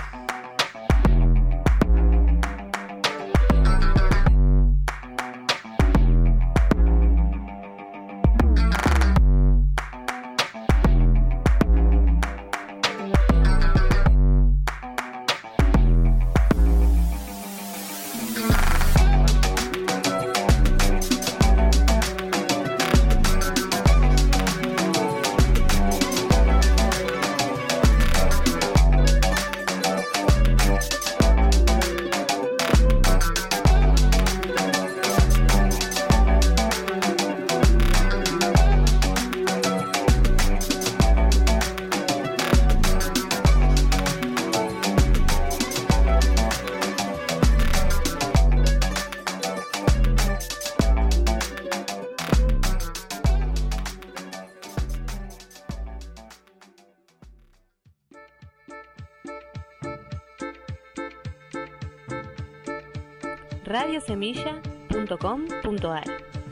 radio semilla punto com punto a r.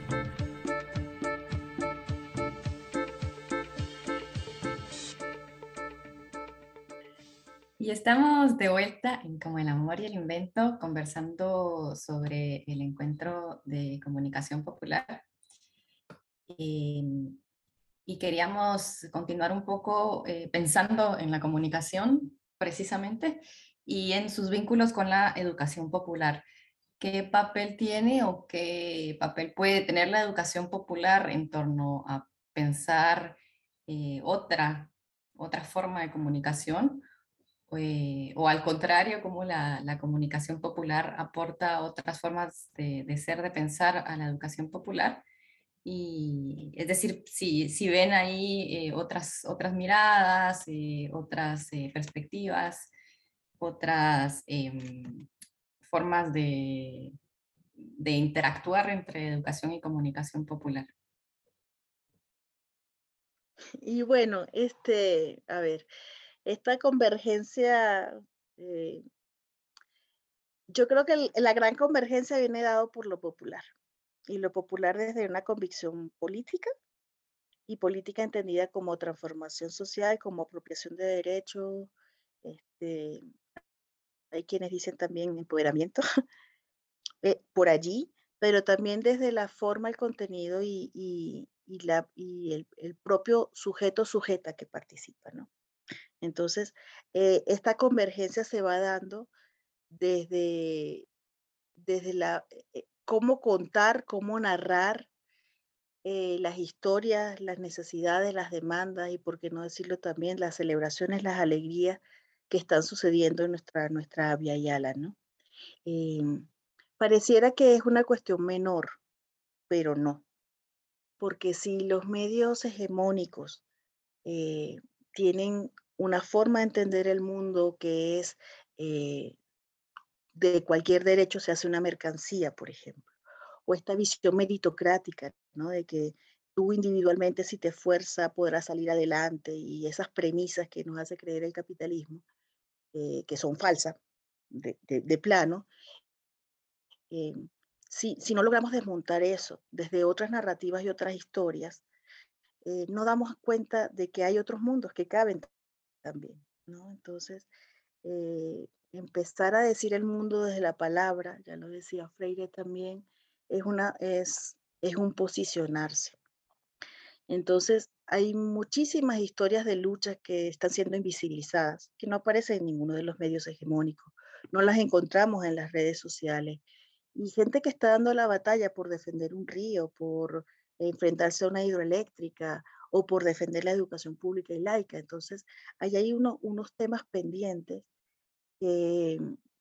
Y estamos de vuelta en Como el Amor y el Invento, conversando sobre el encuentro de comunicación popular. Eh, y queríamos continuar un poco eh, pensando en la comunicación, precisamente, y en sus vínculos con la educación popular. ¿Qué papel tiene o qué papel puede tener la educación popular en torno a pensar eh, otra, otra forma de comunicación? Eh, o al contrario, cómo la, la comunicación popular aporta otras formas de, de ser, de pensar a la educación popular. Y, es decir, si, si ven ahí eh, otras, otras miradas, eh, otras eh, perspectivas, otras eh, formas de, de interactuar entre educación y comunicación popular.
Y bueno, este, a ver, esta convergencia, eh, yo creo que el, la gran convergencia viene dado por lo popular, y lo popular desde una convicción política, y política entendida como transformación social, como apropiación de derechos, este, hay quienes dicen también empoderamiento, eh, por allí, pero también desde la forma, el contenido y, y, y la, y el, el propio sujeto sujeta que participa, ¿no? Entonces, eh, esta convergencia se va dando desde, desde la, eh, cómo contar, cómo narrar eh, las historias, las necesidades, las demandas y, por qué no decirlo también, las celebraciones, las alegrías que están sucediendo en nuestra, nuestra Via Yala, ¿no? Em, pareciera que es una cuestión menor, pero no, porque si los medios hegemónicos eh, tienen una forma de entender el mundo que es eh, de cualquier derecho se hace una mercancía, por ejemplo, o esta visión meritocrática, ¿no? De que tú individualmente si te esfuerzas podrás salir adelante y esas premisas que nos hace creer el capitalismo, eh, que son falsas de, de, de plano, eh, si, si no logramos desmontar eso desde otras narrativas y otras historias, eh, no damos cuenta de que hay otros mundos que caben también, ¿no? Entonces, eh, empezar a decir el mundo desde la palabra, ya lo decía Freire también, es, una, es, es un posicionarse. Entonces, hay muchísimas historias de lucha que están siendo invisibilizadas, que no aparecen en ninguno de los medios hegemónicos, no las encontramos en las redes sociales. Y gente que está dando la batalla por defender un río, por enfrentarse a una hidroeléctrica o por defender la educación pública y laica. Entonces, ahí hay uno, unos temas pendientes que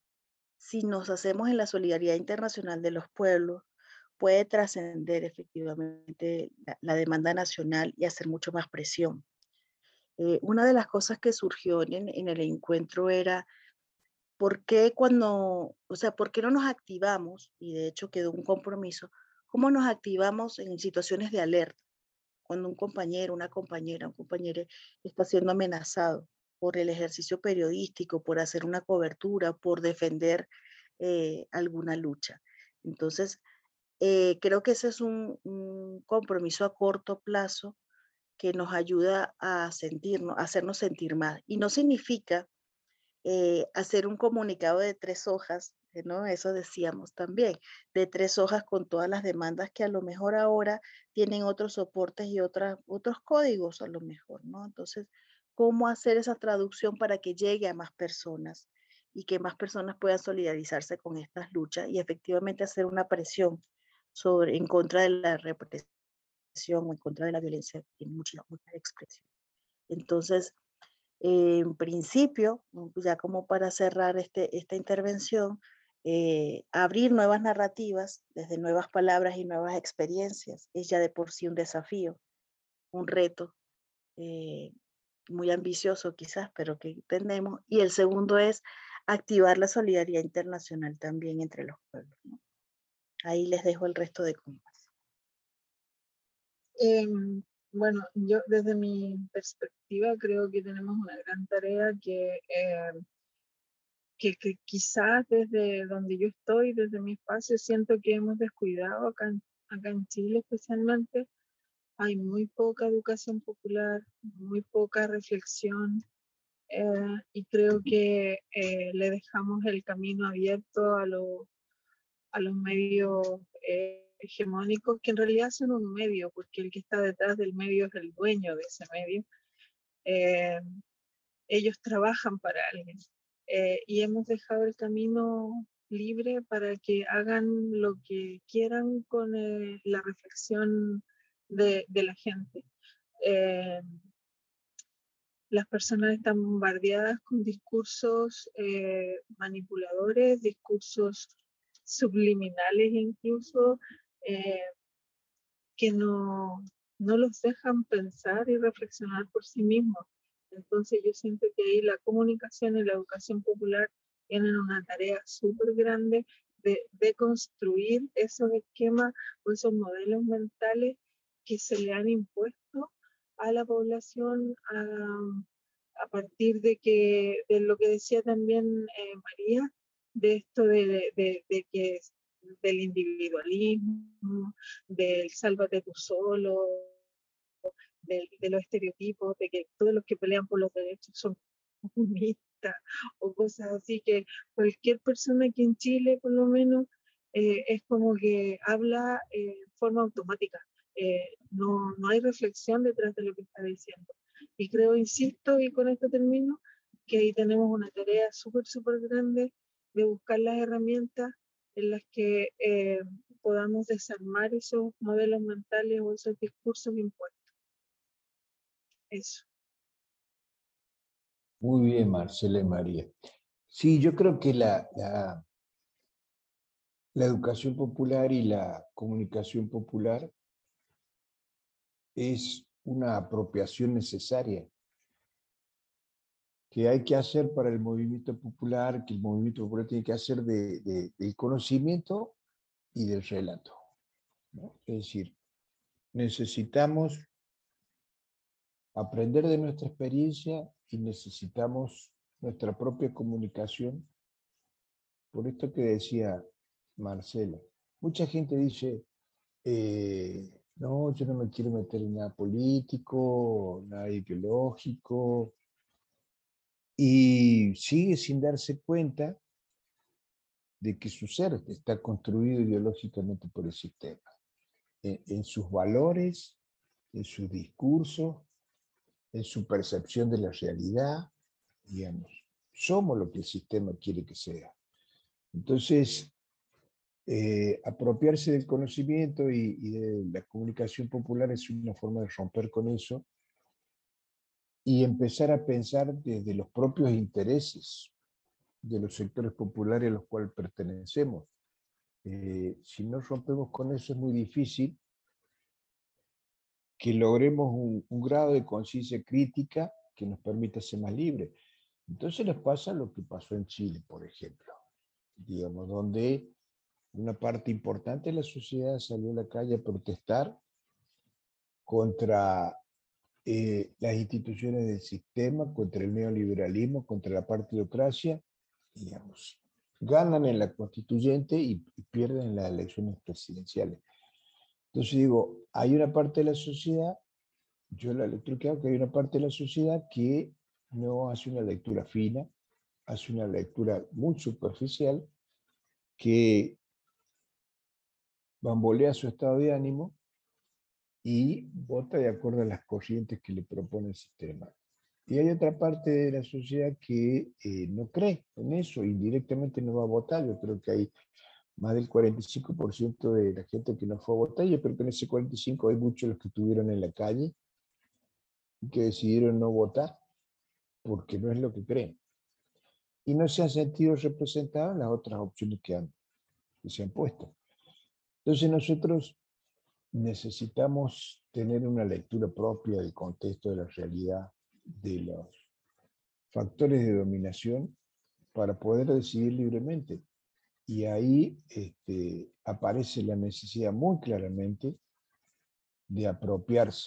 si nos hacemos en la solidaridad internacional de los pueblos, puede trascender efectivamente la, la demanda nacional y hacer mucho más presión. Eh, una de las cosas que surgió en, en el encuentro era por qué cuando, o sea, por qué no nos activamos, y de hecho quedó un compromiso, cómo nos activamos en situaciones de alerta, cuando un compañero, una compañera, un compañero está siendo amenazado por el ejercicio periodístico, por hacer una cobertura, por defender eh, alguna lucha. Entonces, eh, creo que ese es un, un compromiso a corto plazo que nos ayuda a sentirnos, a hacernos sentir más. Y no significa eh, hacer un comunicado de tres hojas, ¿no? Eso decíamos también, de tres hojas con todas las demandas que a lo mejor ahora tienen otros soportes y otras, otros códigos a lo mejor, ¿no? Entonces, ¿cómo hacer esa traducción para que llegue a más personas y que más personas puedan solidarizarse con estas luchas y efectivamente hacer una presión sobre, en contra de la represión o en contra de la violencia que tiene mucha, mucha expresión? Entonces, eh, en principio, ya como para cerrar este, esta intervención, eh, abrir nuevas narrativas desde nuevas palabras y nuevas experiencias es ya de por sí un desafío, un reto eh, muy ambicioso quizás, pero que tenemos. Y el segundo es activar la solidaridad internacional también entre los pueblos, ¿no? Ahí les dejo el resto de compas.
Eh, bueno, yo desde mi perspectiva creo que tenemos una gran tarea que, eh, que, que quizás desde donde yo estoy, desde mi espacio, siento que hemos descuidado acá en, acá en Chile especialmente. Hay muy poca educación popular, muy poca reflexión eh, y creo que eh, le dejamos el camino abierto a, lo, a los medios eh, hegemónicos, que en realidad son un medio, porque el que está detrás del medio es el dueño de ese medio. Eh, ellos trabajan para alguien eh, y hemos dejado el camino libre para que hagan lo que quieran con eh, la reflexión de, de la gente. Eh, las personas están bombardeadas con discursos eh, manipuladores, discursos subliminales incluso, eh, que no, no los dejan pensar y reflexionar por sí mismos. Entonces yo siento que ahí la comunicación y la educación popular tienen una tarea súper grande de, de construir esos esquemas o esos modelos mentales que se le han impuesto a la población a, a partir de, que, de lo que decía también eh, María, de esto de, de, de que del individualismo, del sálvate tú solo, de, de los estereotipos, de que todos los que pelean por los derechos son comunistas o cosas así, que cualquier persona aquí en Chile por lo menos eh, es como que habla eh, en forma automática. Eh, no, no hay reflexión detrás de lo que está diciendo. Y creo, insisto, y con esto termino, que ahí tenemos una tarea súper, súper grande de buscar las herramientas en las que eh, podamos desarmar esos modelos mentales o esos discursos impuestos. Eso.
Muy bien, Marcela y María. Sí, yo creo que la, la, la educación popular y la comunicación popular es una apropiación necesaria que hay que hacer para el movimiento popular, que el movimiento popular tiene que hacer de, de, del conocimiento y del relato, ¿no? Es decir, necesitamos aprender de nuestra experiencia y necesitamos nuestra propia comunicación. Por esto que decía Marcela, mucha gente dice, eh, no, yo no me quiero meter en nada político, nada ideológico, y sigue sin darse cuenta de que su ser está construido ideológicamente por el sistema, en, en sus valores, en sus discursos, en su percepción de la realidad, digamos. Somos lo que el sistema quiere que sea. Entonces, eh, apropiarse del conocimiento y, y de la comunicación popular es una forma de romper con eso y empezar a pensar desde los propios intereses de los sectores populares a los cuales pertenecemos. Eh, si no rompemos con eso es muy difícil que logremos un, un grado de conciencia crítica que nos permita ser más libres. Entonces nos pasa lo que pasó en Chile, por ejemplo, digamos, donde una parte importante de la sociedad salió a la calle a protestar contra eh, las instituciones del sistema, contra el neoliberalismo, contra la partidocracia, digamos, ganan en la constituyente y, y pierden en las elecciones presidenciales. Entonces digo, hay una parte de la sociedad, yo la lectura que hago, que hay una parte de la sociedad que no hace una lectura fina, hace una lectura muy superficial, que bambolea su estado de ánimo y vota de acuerdo a las corrientes que le propone el sistema. Y hay otra parte de la sociedad que eh, no cree en eso, indirectamente no va a votar. Yo creo que hay más del cuarenta y cinco por ciento de la gente que no fue a votar. Yo creo que en ese cuarenta y cinco por ciento hay muchos los que estuvieron en la calle y que decidieron no votar porque no es lo que creen. Y no se han sentido representados en las otras opciones que, han, que se han puesto. Entonces nosotros necesitamos tener una lectura propia del contexto de la realidad, de los factores de dominación, para poder decidir libremente. Y ahí este, aparece la necesidad muy claramente de apropiarse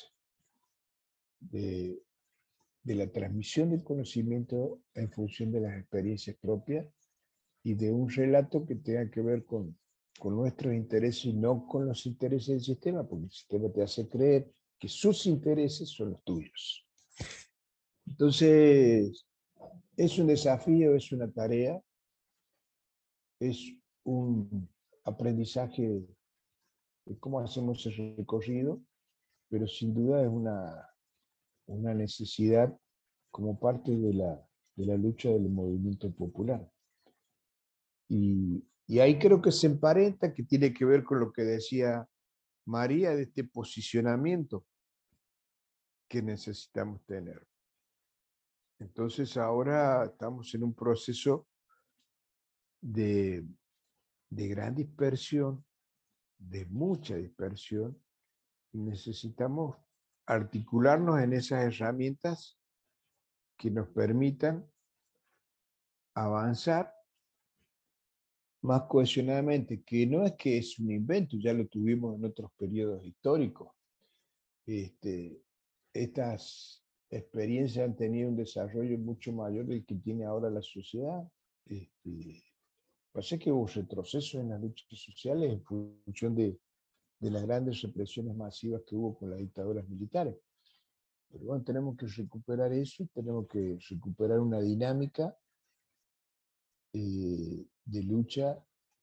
de, de la transmisión del conocimiento en función de las experiencias propias y de un relato que tenga que ver con, con nuestros intereses y no con los intereses del sistema, porque el sistema te hace creer que sus intereses son los tuyos. Entonces, es un desafío, es una tarea, es un aprendizaje de cómo hacemos ese recorrido, pero sin duda es una, una necesidad como parte de la, de la lucha del movimiento popular. Y, y ahí creo que se emparenta, que tiene que ver con lo que decía María, de este posicionamiento que necesitamos tener. Entonces ahora estamos en un proceso de, de gran dispersión, de mucha dispersión, y necesitamos articularnos en esas herramientas que nos permitan avanzar más cohesionadamente, que no es que es un invento, ya lo tuvimos en otros periodos históricos. Este, estas experiencias han tenido un desarrollo mucho mayor del que tiene ahora la sociedad. Este, pasa que hubo retrocesos en las luchas sociales en función de, de las grandes represiones masivas que hubo con las dictaduras militares. Pero bueno, tenemos que recuperar eso y tenemos que recuperar una dinámica eh, de lucha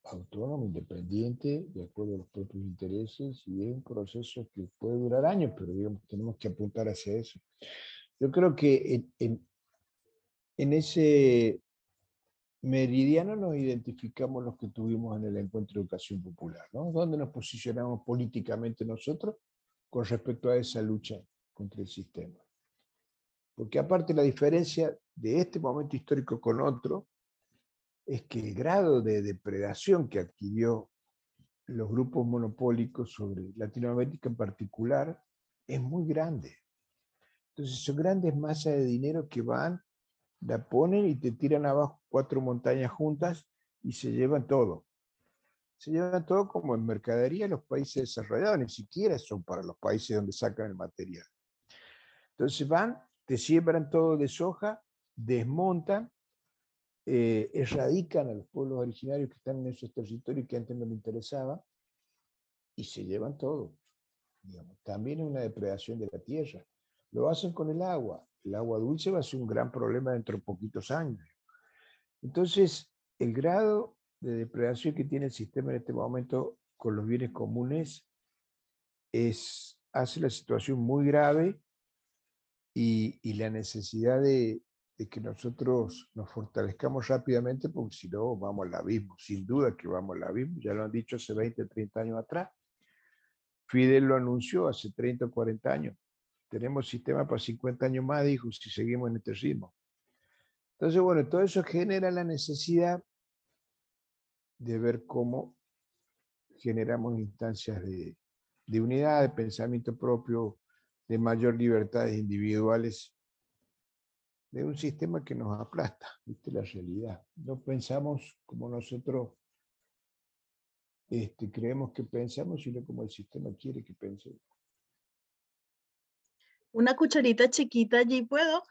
autónomo, independiente, de acuerdo a los propios intereses, y es un proceso que puede durar años, pero digamos, tenemos que apuntar hacia eso. Yo creo que en, en, en ese meridiano nos identificamos los que tuvimos en el encuentro de educación popular, ¿no? ¿Dónde nos posicionamos políticamente nosotros con respecto a esa lucha contra el sistema? Porque aparte la diferencia de este momento histórico con otro es que el grado de depredación que adquirió los grupos monopólicos sobre Latinoamérica en particular es muy grande. Entonces son grandes masas de dinero que van, la ponen y te tiran abajo cuatro montañas juntas y se llevan todo. Se llevan todo como en mercadería los países desarrollados, ni siquiera son para los países donde sacan el material. Entonces van, te siembran todo de soja, desmontan, eh, erradican a los pueblos originarios que están en esos territorios que antes no les interesaba y se llevan todo. Digamos. También es una depredación de la tierra. Lo hacen con el agua. El agua dulce va a ser un gran problema dentro de poquitos años. Entonces, el grado de depredación que tiene el sistema en este momento con los bienes comunes es, hace la situación muy grave y, y la necesidad de, de que nosotros nos fortalezcamos rápidamente, porque si no vamos al abismo, sin duda que vamos al abismo, ya lo han dicho hace veinte, treinta años atrás. Fidel lo anunció hace treinta o cuarenta años. Tenemos sistema para cincuenta años más, dijo, si seguimos en este ritmo. Entonces, bueno, todo eso genera la necesidad de ver cómo generamos instancias de, de unidad, de pensamiento propio, de mayor libertades individuales, de un sistema que nos aplasta, ¿viste? La realidad. No pensamos como nosotros este, creemos que pensamos, sino como el sistema quiere que pensemos.
Una cucharita chiquita allí, ¿puedo?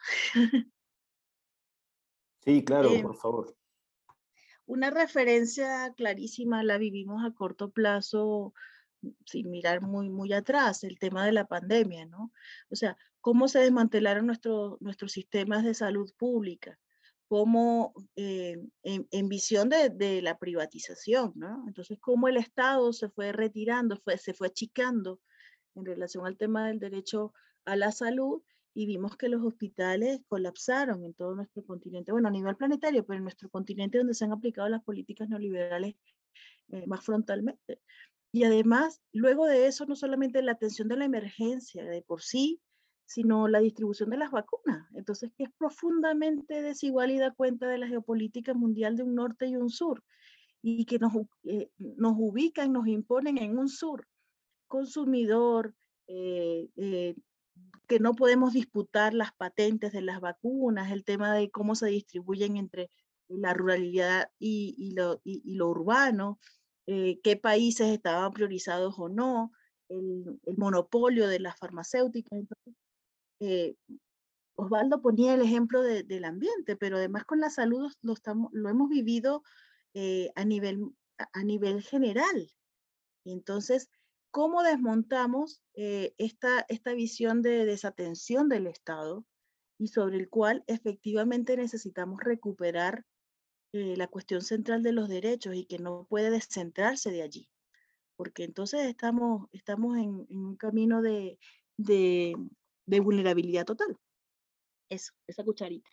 Sí, claro,
Eh,
por favor.
Una referencia clarísima la vivimos a corto plazo, sin mirar muy, muy atrás, el tema de la pandemia, ¿no? O sea, cómo se desmantelaron nuestro, nuestros sistemas de salud pública, cómo eh, en, en visión de, de la privatización, ¿no? Entonces, cómo el Estado se fue retirando, fue, se fue achicando en relación al tema del derecho a la salud, y vimos que los hospitales colapsaron en todo nuestro continente, bueno, a nivel planetario, pero en nuestro continente donde se han aplicado las políticas neoliberales eh, más frontalmente. Y además, luego de eso, no solamente la atención de la emergencia de por sí, sino la distribución de las vacunas. Entonces, que es profundamente desigual y da cuenta de la geopolítica mundial de un norte y un sur, y que nos, eh, nos ubican, nos imponen en un sur consumidor, eh, eh, que no podemos disputar las patentes de las vacunas, el tema de cómo se distribuyen entre la ruralidad y, y, lo, y, y lo urbano, eh, qué países estaban priorizados o no, el, el monopolio de las farmacéuticas. Entonces, eh, Osvaldo ponía el ejemplo de, del ambiente, pero además con la salud lo, estamos, lo hemos vivido eh, a, nivel, a, a nivel general. Y entonces, ¿cómo desmontamos eh, esta, esta visión de desatención del Estado y sobre el cual efectivamente necesitamos recuperar eh, la cuestión central de los derechos y que no puede descentrarse de allí? Porque entonces estamos, estamos en, en un camino de, de, de vulnerabilidad total. Eso, esa cucharita.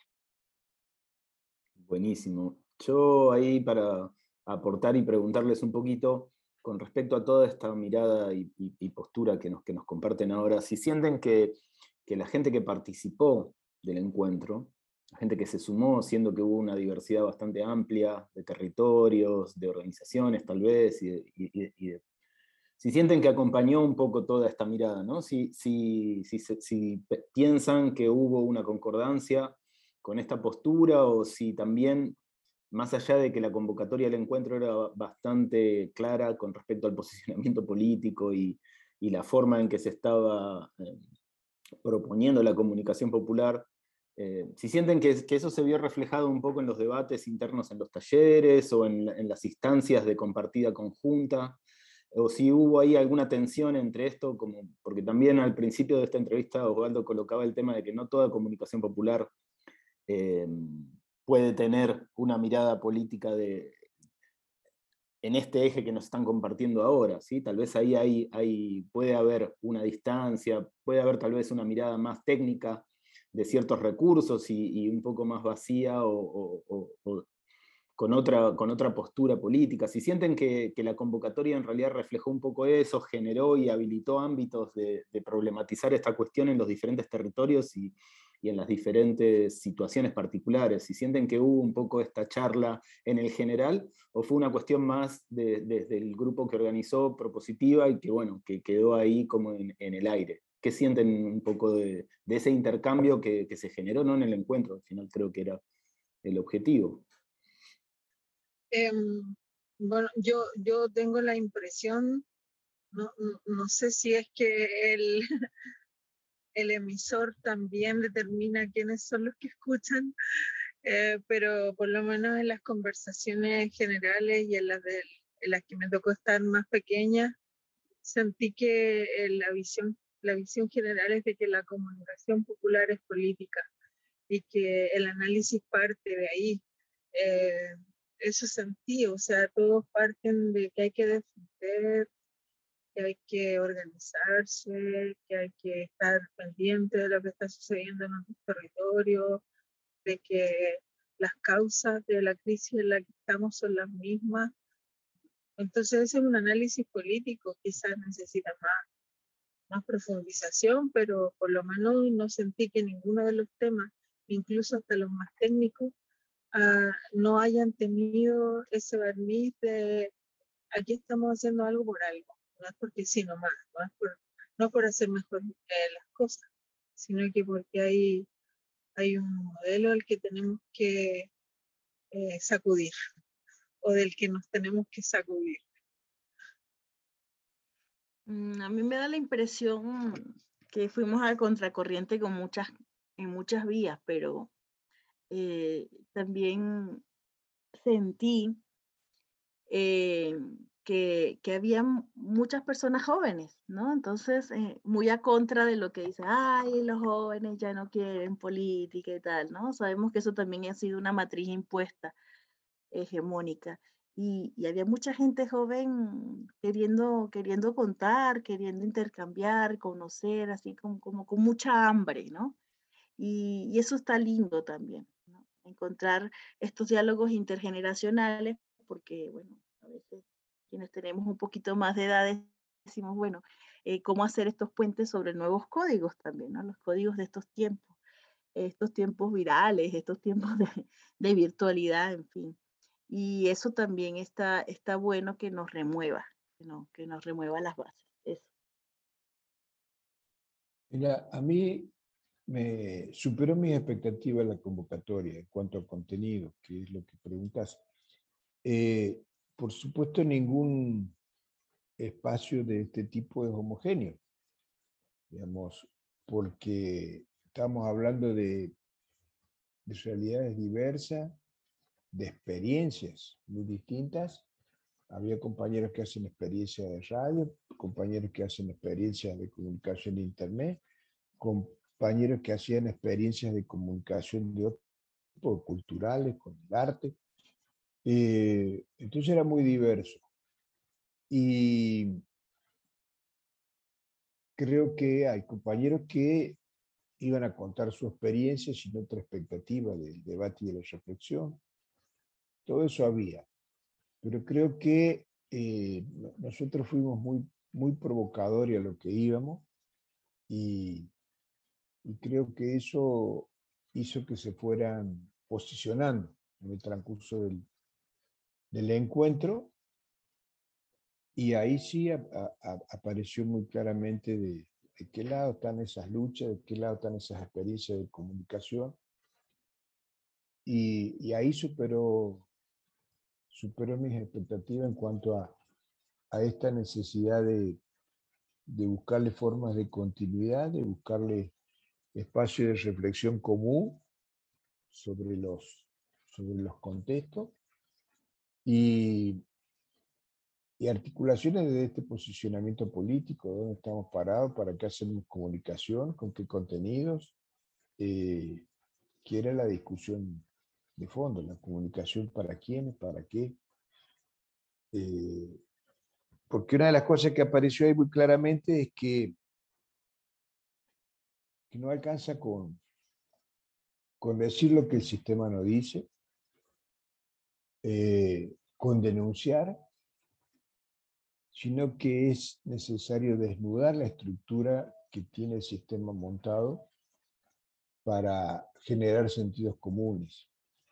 Buenísimo. Yo ahí para aportar y preguntarles un poquito con respecto a toda esta mirada y, y, y postura que nos, que nos comparten ahora, si sienten que, que la gente que participó del encuentro, la gente que se sumó, siendo que hubo una diversidad bastante amplia de territorios, de organizaciones tal vez, y, de, y, y de, si sienten que acompañó un poco toda esta mirada, ¿no? Si, si, si, si, si piensan que hubo una concordancia con esta postura, o si también, más allá de que la convocatoria del encuentro era bastante clara con respecto al posicionamiento político y, y la forma en que se estaba eh, proponiendo la comunicación popular, eh, si sienten que, que eso se vio reflejado un poco en los debates internos en los talleres o en, en las instancias de compartida conjunta, o si hubo ahí alguna tensión entre esto, como, porque también al principio de esta entrevista Osvaldo colocaba el tema de que no toda comunicación popular eh, puede tener una mirada política de, en este eje que nos están compartiendo ahora, ¿sí? Tal vez ahí hay, hay, puede haber una distancia, puede haber tal vez una mirada más técnica de ciertos recursos y, y un poco más vacía o, o, o, o con, otra, con otra postura política. Si sienten que, que la convocatoria en realidad reflejó un poco eso, generó y habilitó ámbitos de, de problematizar esta cuestión en los diferentes territorios y, y en las diferentes situaciones particulares, si sienten que hubo un poco esta charla en el general, o fue una cuestión más de, desde el grupo que organizó, propositiva, y que bueno, que quedó ahí como en, en el aire. ¿Qué sienten un poco de, de ese intercambio que, que se generó, no en el encuentro? Al final creo que era el objetivo.
Eh, bueno, yo, yo tengo la impresión, no, no, no sé si es que el, el emisor también determina quiénes son los que escuchan, eh, pero por lo menos en las conversaciones generales y en las, de, en las que me tocó estar más pequeña, sentí que eh, la, visión, la visión general es de que la comunicación popular es política y que el análisis parte de ahí. Eh, eso sentí, o sea, todos parten de que hay que defender, que hay que organizarse, que hay que estar pendiente de lo que está sucediendo en nuestros territorios, de que las causas de la crisis en la que estamos son las mismas. Entonces ese es un análisis político, quizás necesita más, más profundización, pero por lo menos no sentí que ninguno de los temas, incluso hasta los más técnicos, uh, no hayan tenido ese barniz de aquí estamos haciendo algo por algo, no es porque sí nomás, no es por, no por hacer mejor eh, las cosas, sino que porque hay, hay un modelo al que tenemos que eh, sacudir, o del que nos tenemos que sacudir.
A mí me da la impresión que fuimos a contracorriente con muchas, en muchas vías, pero eh, también sentí eh, que, que había muchas personas jóvenes, ¿no? Entonces, eh, muy a contra de lo que dice, ay, los jóvenes ya no quieren política y tal, ¿no? Sabemos que eso también ha sido una matriz impuesta, hegemónica. Y, y había mucha gente joven queriendo, queriendo contar, queriendo intercambiar, conocer, así como, como con mucha hambre, ¿no? Y, y eso está lindo también, ¿no? Encontrar estos diálogos intergeneracionales, porque, bueno, a veces quienes tenemos un poquito más de edad decimos, bueno, eh, cómo hacer estos puentes sobre nuevos códigos también, ¿no? Los códigos de estos tiempos, estos tiempos virales, estos tiempos de, de virtualidad, en fin. Y eso también está, está bueno que nos remueva, ¿no? Que nos remueva las bases. Eso.
Mira, a mí me superó mis expectativas la convocatoria en cuanto a contenido, que es lo que preguntas. Eh, por supuesto, ningún espacio de este tipo es homogéneo, digamos, porque estamos hablando de, de realidades diversas, de experiencias muy distintas. Había compañeros que hacen experiencias de radio, compañeros que hacen experiencias de comunicación de internet, compañeros que hacían experiencias de comunicación de otro tipo, culturales, con el arte. Eh, entonces era muy diverso. Y creo que hay compañeros que iban a contar su experiencia sin otra expectativa del debate y de la reflexión. Todo eso había. Pero creo que eh, nosotros fuimos muy, muy provocadores a lo que íbamos y, y creo que eso hizo que se fueran posicionando en el transcurso del, del encuentro, y ahí sí a, a, apareció muy claramente de, de qué lado están esas luchas, de qué lado están esas experiencias de comunicación, y, y ahí superó, superó mis expectativas en cuanto a, a esta necesidad de, de buscarle formas de continuidad, de buscarle espacio de reflexión común sobre los, sobre los contextos y, y articulaciones de este posicionamiento político, dónde estamos parados, para qué hacemos comunicación, con qué contenidos, eh, que era la discusión de fondo, la comunicación para quiénes, para qué. Eh, porque una de las cosas que apareció ahí muy claramente es que, que no alcanza con, con decir lo que el sistema no dice, eh, con denunciar, sino que es necesario desnudar la estructura que tiene el sistema montado para generar sentidos comunes.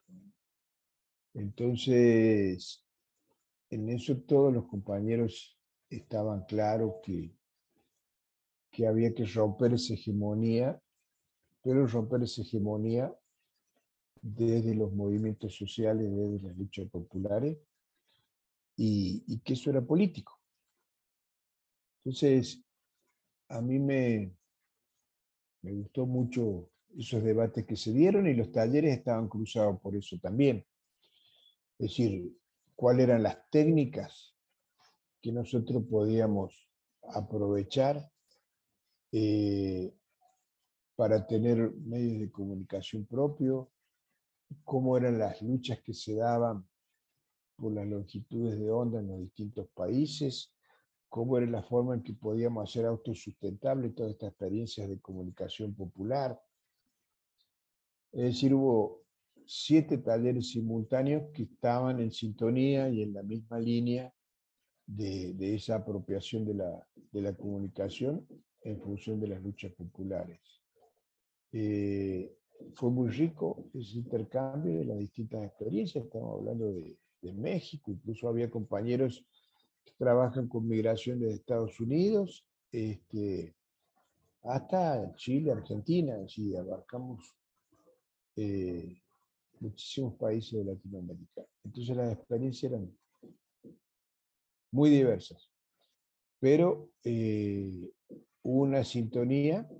Entonces, en eso todos los compañeros estaban claros que, que había que romper esa hegemonía, pero romper esa hegemonía desde los movimientos sociales, desde las luchas populares, y, y que eso era político. Entonces, a mí me, me gustó mucho esos debates que se dieron, y los talleres estaban cruzados por eso también. Es decir, cuáles eran las técnicas que nosotros podíamos aprovechar eh, para tener medios de comunicación propios, cómo eran las luchas que se daban por las longitudes de onda en los distintos países, cómo era la forma en que podíamos hacer autosustentable todas estas experiencias de comunicación popular. Es decir, hubo siete talleres simultáneos que estaban en sintonía y en la misma línea de, de esa apropiación de la, de la comunicación en función de las luchas populares. Eh, fue muy rico ese intercambio de las distintas experiencias. Estamos hablando de, de México, incluso había compañeros que trabajan con migración desde Estados Unidos, este, hasta Chile, Argentina, así abarcamos eh, muchísimos países de Latinoamérica. Entonces las experiencias eran muy diversas, pero eh, hubo una sintonía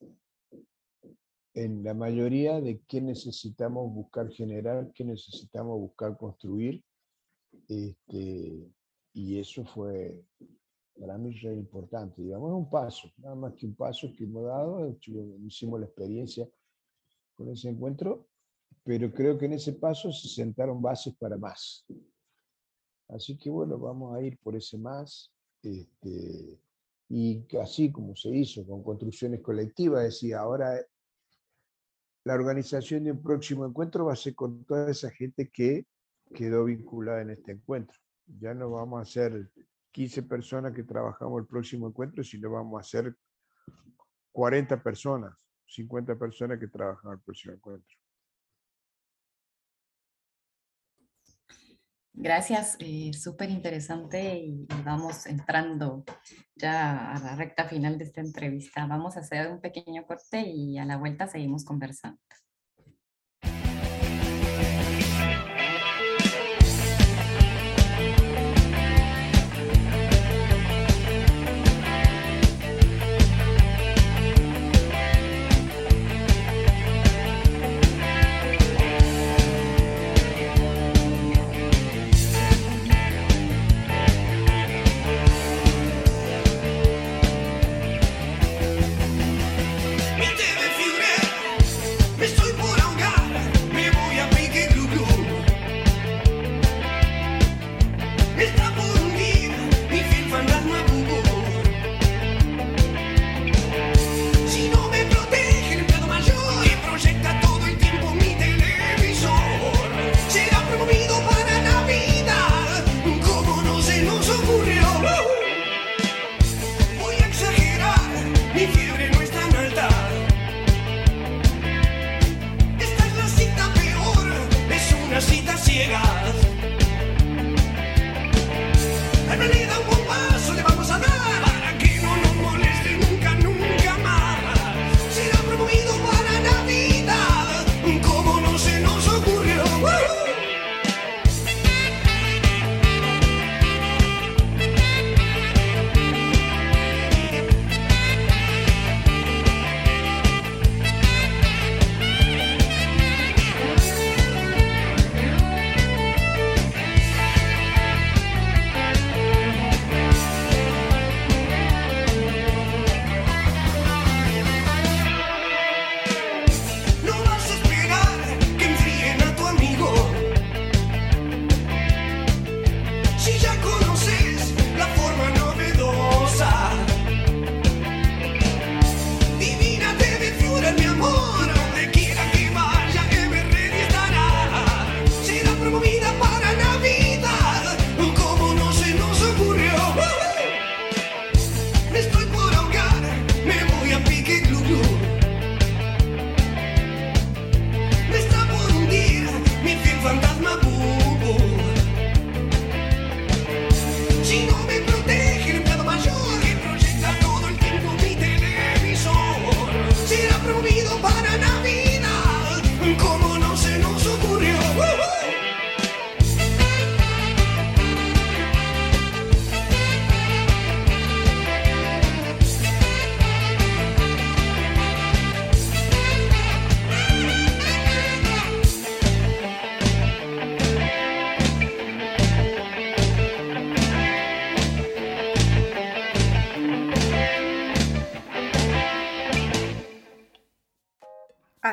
en la mayoría de qué necesitamos buscar generar, qué necesitamos buscar construir, este, y eso fue para mí re importante. Digamos, es un paso, nada más que un paso que hemos dado. Hicimos la experiencia con ese encuentro, pero creo que en ese paso se sentaron bases para más. Así que bueno, vamos a ir por ese más, este, y así como se hizo con construcciones colectivas, es decir, ahora la organización de un próximo encuentro va a ser con toda esa gente que quedó vinculada en este encuentro. Ya no vamos a ser quince personas que trabajamos el próximo encuentro, sino vamos a ser cuarenta personas, cincuenta personas que trabajan el próximo encuentro.
Gracias, eh, súper interesante, y, y vamos entrando ya a la recta final de esta entrevista. Vamos a hacer un pequeño corte y a la vuelta seguimos conversando.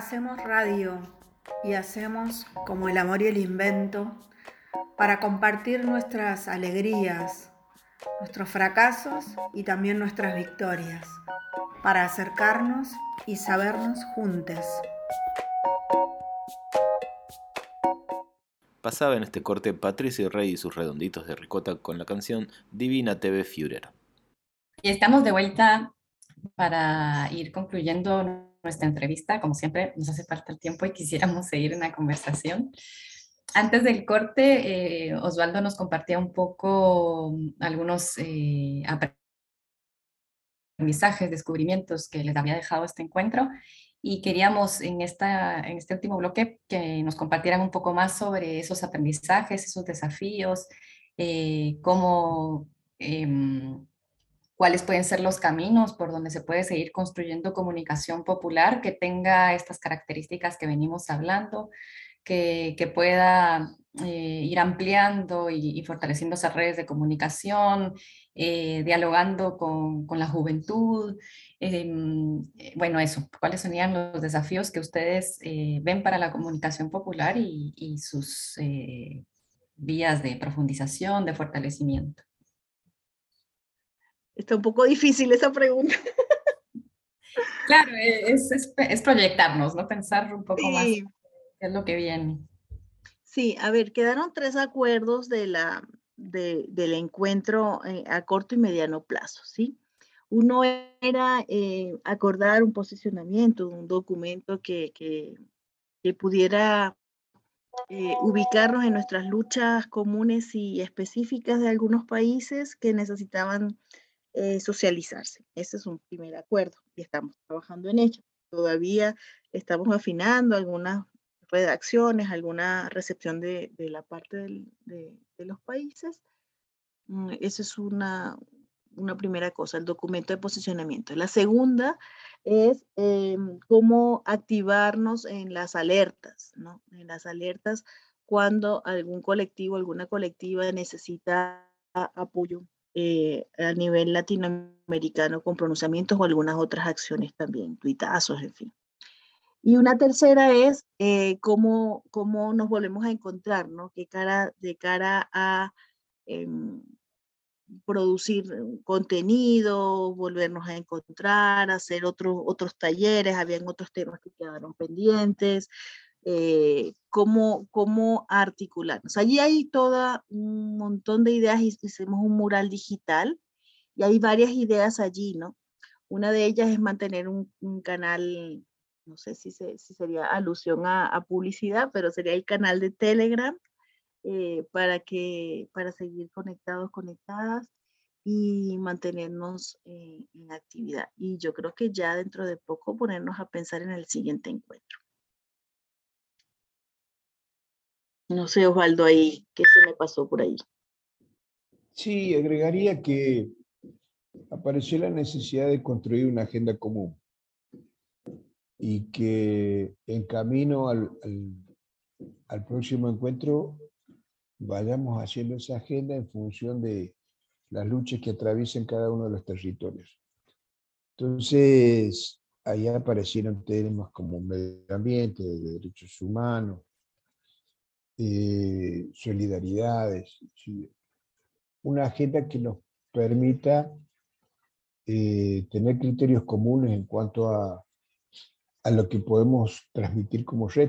hacemos radio y hacemos como el amor y el invento para compartir nuestras alegrías, nuestros fracasos y también nuestras victorias, para acercarnos y sabernos juntos.
Pasaba en este corte Patricio Rey y sus redonditos de ricota con la canción Divina T V Führer.
Y estamos de vuelta para ir concluyendo nuestra entrevista. Como siempre, nos hace falta el tiempo y quisiéramos seguir en la conversación. Antes del corte, eh, Osvaldo nos compartía un poco algunos eh, aprendizajes, descubrimientos que les había dejado este encuentro. Y queríamos en, esta, en este último bloque que nos compartieran un poco más sobre esos aprendizajes, esos desafíos, eh, cómo, eh, cuáles pueden ser los caminos por donde se puede seguir construyendo comunicación popular que tenga estas características que venimos hablando, que, que pueda eh, ir ampliando y, y fortaleciendo esas redes de comunicación, eh, dialogando con, con la juventud. Eh, bueno, eso, ¿cuáles serían los desafíos que ustedes eh, ven para la comunicación popular y, y sus eh, vías de profundización, de fortalecimiento?
Está un poco difícil esa pregunta.
Claro, es, es, es proyectarnos, ¿no? Pensar un poco
Sí.
más qué es lo que viene.
Sí, a ver, quedaron tres acuerdos de la, de, del encuentro eh, a corto y mediano plazo, ¿sí? Uno era eh, acordar un posicionamiento, un documento que, que, que pudiera eh, ubicarnos en nuestras luchas comunes y específicas de algunos países que necesitaban eh, socializarse. Ese es un primer acuerdo y estamos trabajando en ello. Todavía estamos afinando algunas redacciones, alguna recepción de, de la parte del, de, de los países. Mm, esa es una... Una primera cosa, el documento de posicionamiento. La segunda es eh, cómo activarnos en las alertas, ¿no? En las alertas cuando algún colectivo, alguna colectiva necesita apoyo eh, a nivel latinoamericano con pronunciamientos o algunas otras acciones también, tuitazos, en fin. Y una tercera es eh, cómo, cómo nos volvemos a encontrar, ¿no? Que cara, de cara a... Eh, producir contenido, volvernos a encontrar, hacer otros otros talleres, habían otros temas que quedaron pendientes, eh, cómo, cómo articularnos. Allí hay todo un montón de ideas, hicimos un mural digital y hay varias ideas allí, ¿no? Una de ellas es mantener un, un canal, no sé si, se, si sería alusión a, a publicidad, pero sería el canal de Telegram, Eh, para, que, para seguir conectados, conectadas y mantenernos eh, en actividad. Y yo creo que ya dentro de poco ponernos a pensar en el siguiente encuentro. No sé, Osvaldo, ahí, ¿qué se me pasó por ahí?
Sí, agregaría que apareció la necesidad de construir una agenda común y que en camino al, al, al próximo encuentro vayamos haciendo esa agenda en función de las luchas que atraviesen cada uno de los territorios. Entonces, ahí aparecieron temas como medio ambiente, derechos humanos, eh, solidaridades, ¿sí? Una agenda que nos permita eh, tener criterios comunes en cuanto a, a lo que podemos transmitir como red.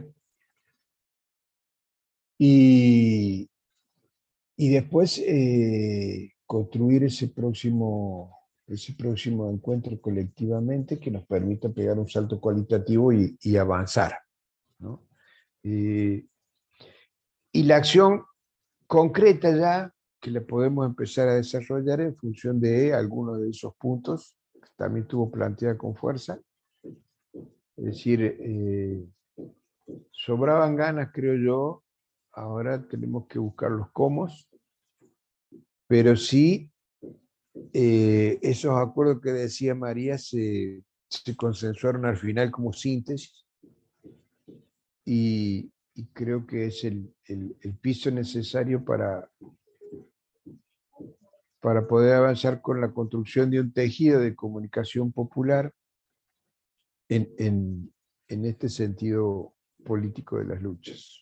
Y, y después eh, construir ese próximo, ese próximo encuentro colectivamente que nos permita pegar un salto cualitativo y, y avanzar, ¿no? Eh, y la acción concreta ya, que la podemos empezar a desarrollar en función de algunos de esos puntos, que también estuvo planteada con fuerza. Es decir, eh, sobraban ganas, creo yo, ahora tenemos que buscar los cómo, pero sí eh, esos acuerdos que decía María se, se consensuaron al final como síntesis y, y creo que es el, el, el piso necesario para, para poder avanzar con la construcción de un tejido de comunicación popular en, en, en este sentido político de las luchas.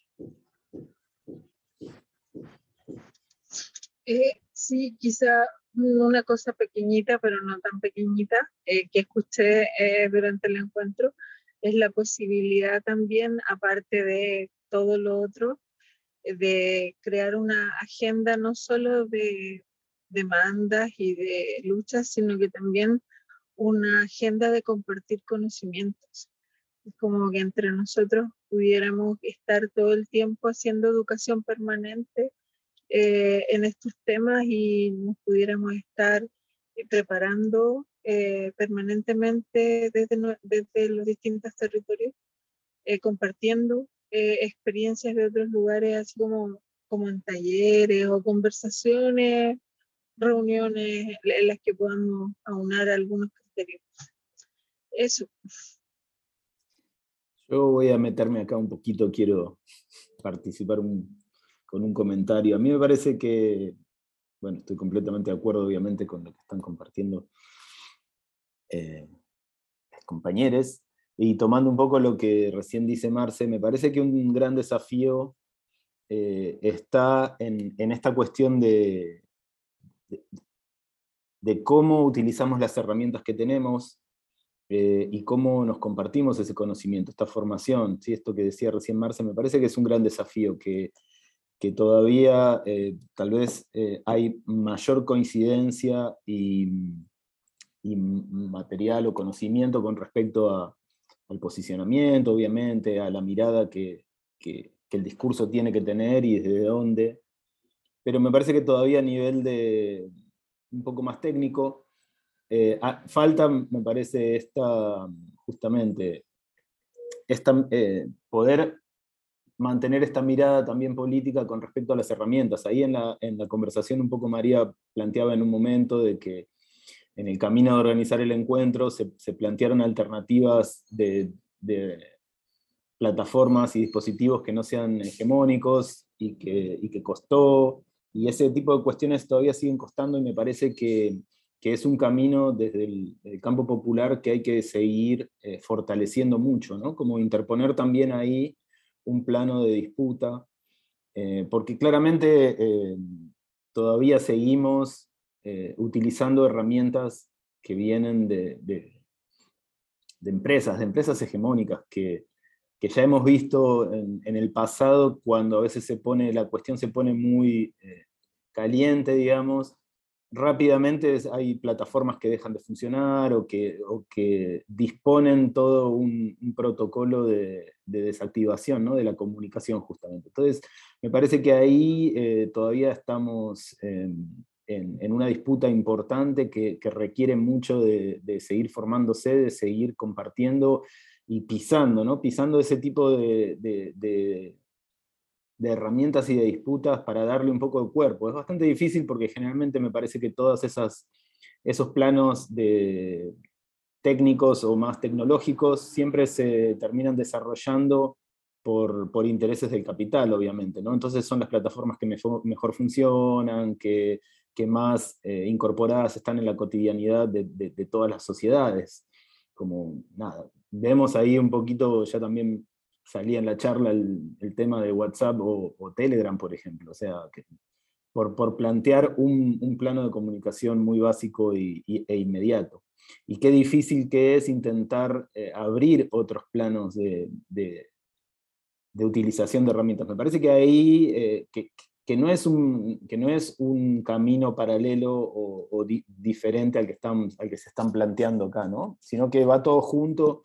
Eh, sí, quizá una cosa pequeñita, pero no tan pequeñita, eh, que escuché eh, durante el encuentro, es la posibilidad también, aparte de todo lo otro, eh, de crear una agenda no solo de demandas y de luchas, sino que también una agenda de compartir conocimientos. Es como que entre nosotros pudiéramos estar todo el tiempo haciendo educación permanente eh, en estos temas y nos pudiéramos estar eh, preparando eh, permanentemente desde, no, desde los distintos territorios, eh, compartiendo eh, experiencias de otros lugares, así como, como en talleres o conversaciones, reuniones en las que podamos aunar algunos criterios. Eso.
Yo voy a meterme acá un poquito, quiero participar un, con un comentario. A mí me parece que, bueno, estoy completamente de acuerdo obviamente con lo que están compartiendo eh, los compañeros, y tomando un poco lo que recién dice Marce, me parece que un gran desafío eh, está en, en esta cuestión de, de, de cómo utilizamos las herramientas que tenemos, Eh, y cómo nos compartimos ese conocimiento, esta formación, ¿sí? Esto que decía recién Marce, me parece que es un gran desafío, que, que todavía eh, tal vez eh, hay mayor coincidencia y, y material o conocimiento con respecto a, al posicionamiento, obviamente, a la mirada que, que, que el discurso tiene que tener y desde dónde, pero me parece que todavía a nivel de un poco más técnico, Eh, falta, me parece, esta, justamente, esta, eh, poder mantener esta mirada también política con respecto a las herramientas. Ahí en la, en la conversación un poco María planteaba en un momento de que en el camino de organizar el encuentro se, se plantearon alternativas de, de plataformas y dispositivos que no sean hegemónicos y que, y que costó, y ese tipo de cuestiones todavía siguen costando, y me parece que que es un camino desde el, el campo popular que hay que seguir eh, fortaleciendo mucho, ¿no? Como interponer también ahí un plano de disputa, eh, porque claramente eh, todavía seguimos eh, utilizando herramientas que vienen de, de, de empresas, de empresas hegemónicas, que, que ya hemos visto en, en el pasado, cuando a veces se pone, la cuestión se pone muy eh, caliente, digamos, rápidamente hay plataformas que dejan de funcionar o que, o que disponen todo un, un protocolo de, de desactivación, ¿no? De la comunicación, justamente. Entonces, me parece que ahí eh, todavía estamos en, en, en una disputa importante que, que requiere mucho de, de seguir formándose, de seguir compartiendo y pisando, ¿no? Pisando ese tipo de, de, de de herramientas y de disputas para darle un poco de cuerpo. Es bastante difícil porque generalmente me parece que todos esas, esos planos de técnicos o más tecnológicos siempre se terminan desarrollando por, por intereses del capital, obviamente, ¿no? Entonces son las plataformas que mejor funcionan, que, que más eh, incorporadas están en la cotidianidad de, de, de todas las sociedades. Como, nada, vemos ahí un poquito ya también salía en la charla el, el tema de WhatsApp o, o Telegram, por ejemplo. O sea, que por, por plantear un, un plano de comunicación muy básico y, y, e inmediato. Y qué difícil que es intentar eh, abrir otros planos de, de, de utilización de herramientas. Me parece que ahí, eh, que, que, no es un, que no es un camino paralelo o, o di, diferente al que, están, al que se están planteando acá, ¿no? Sino que va todo junto.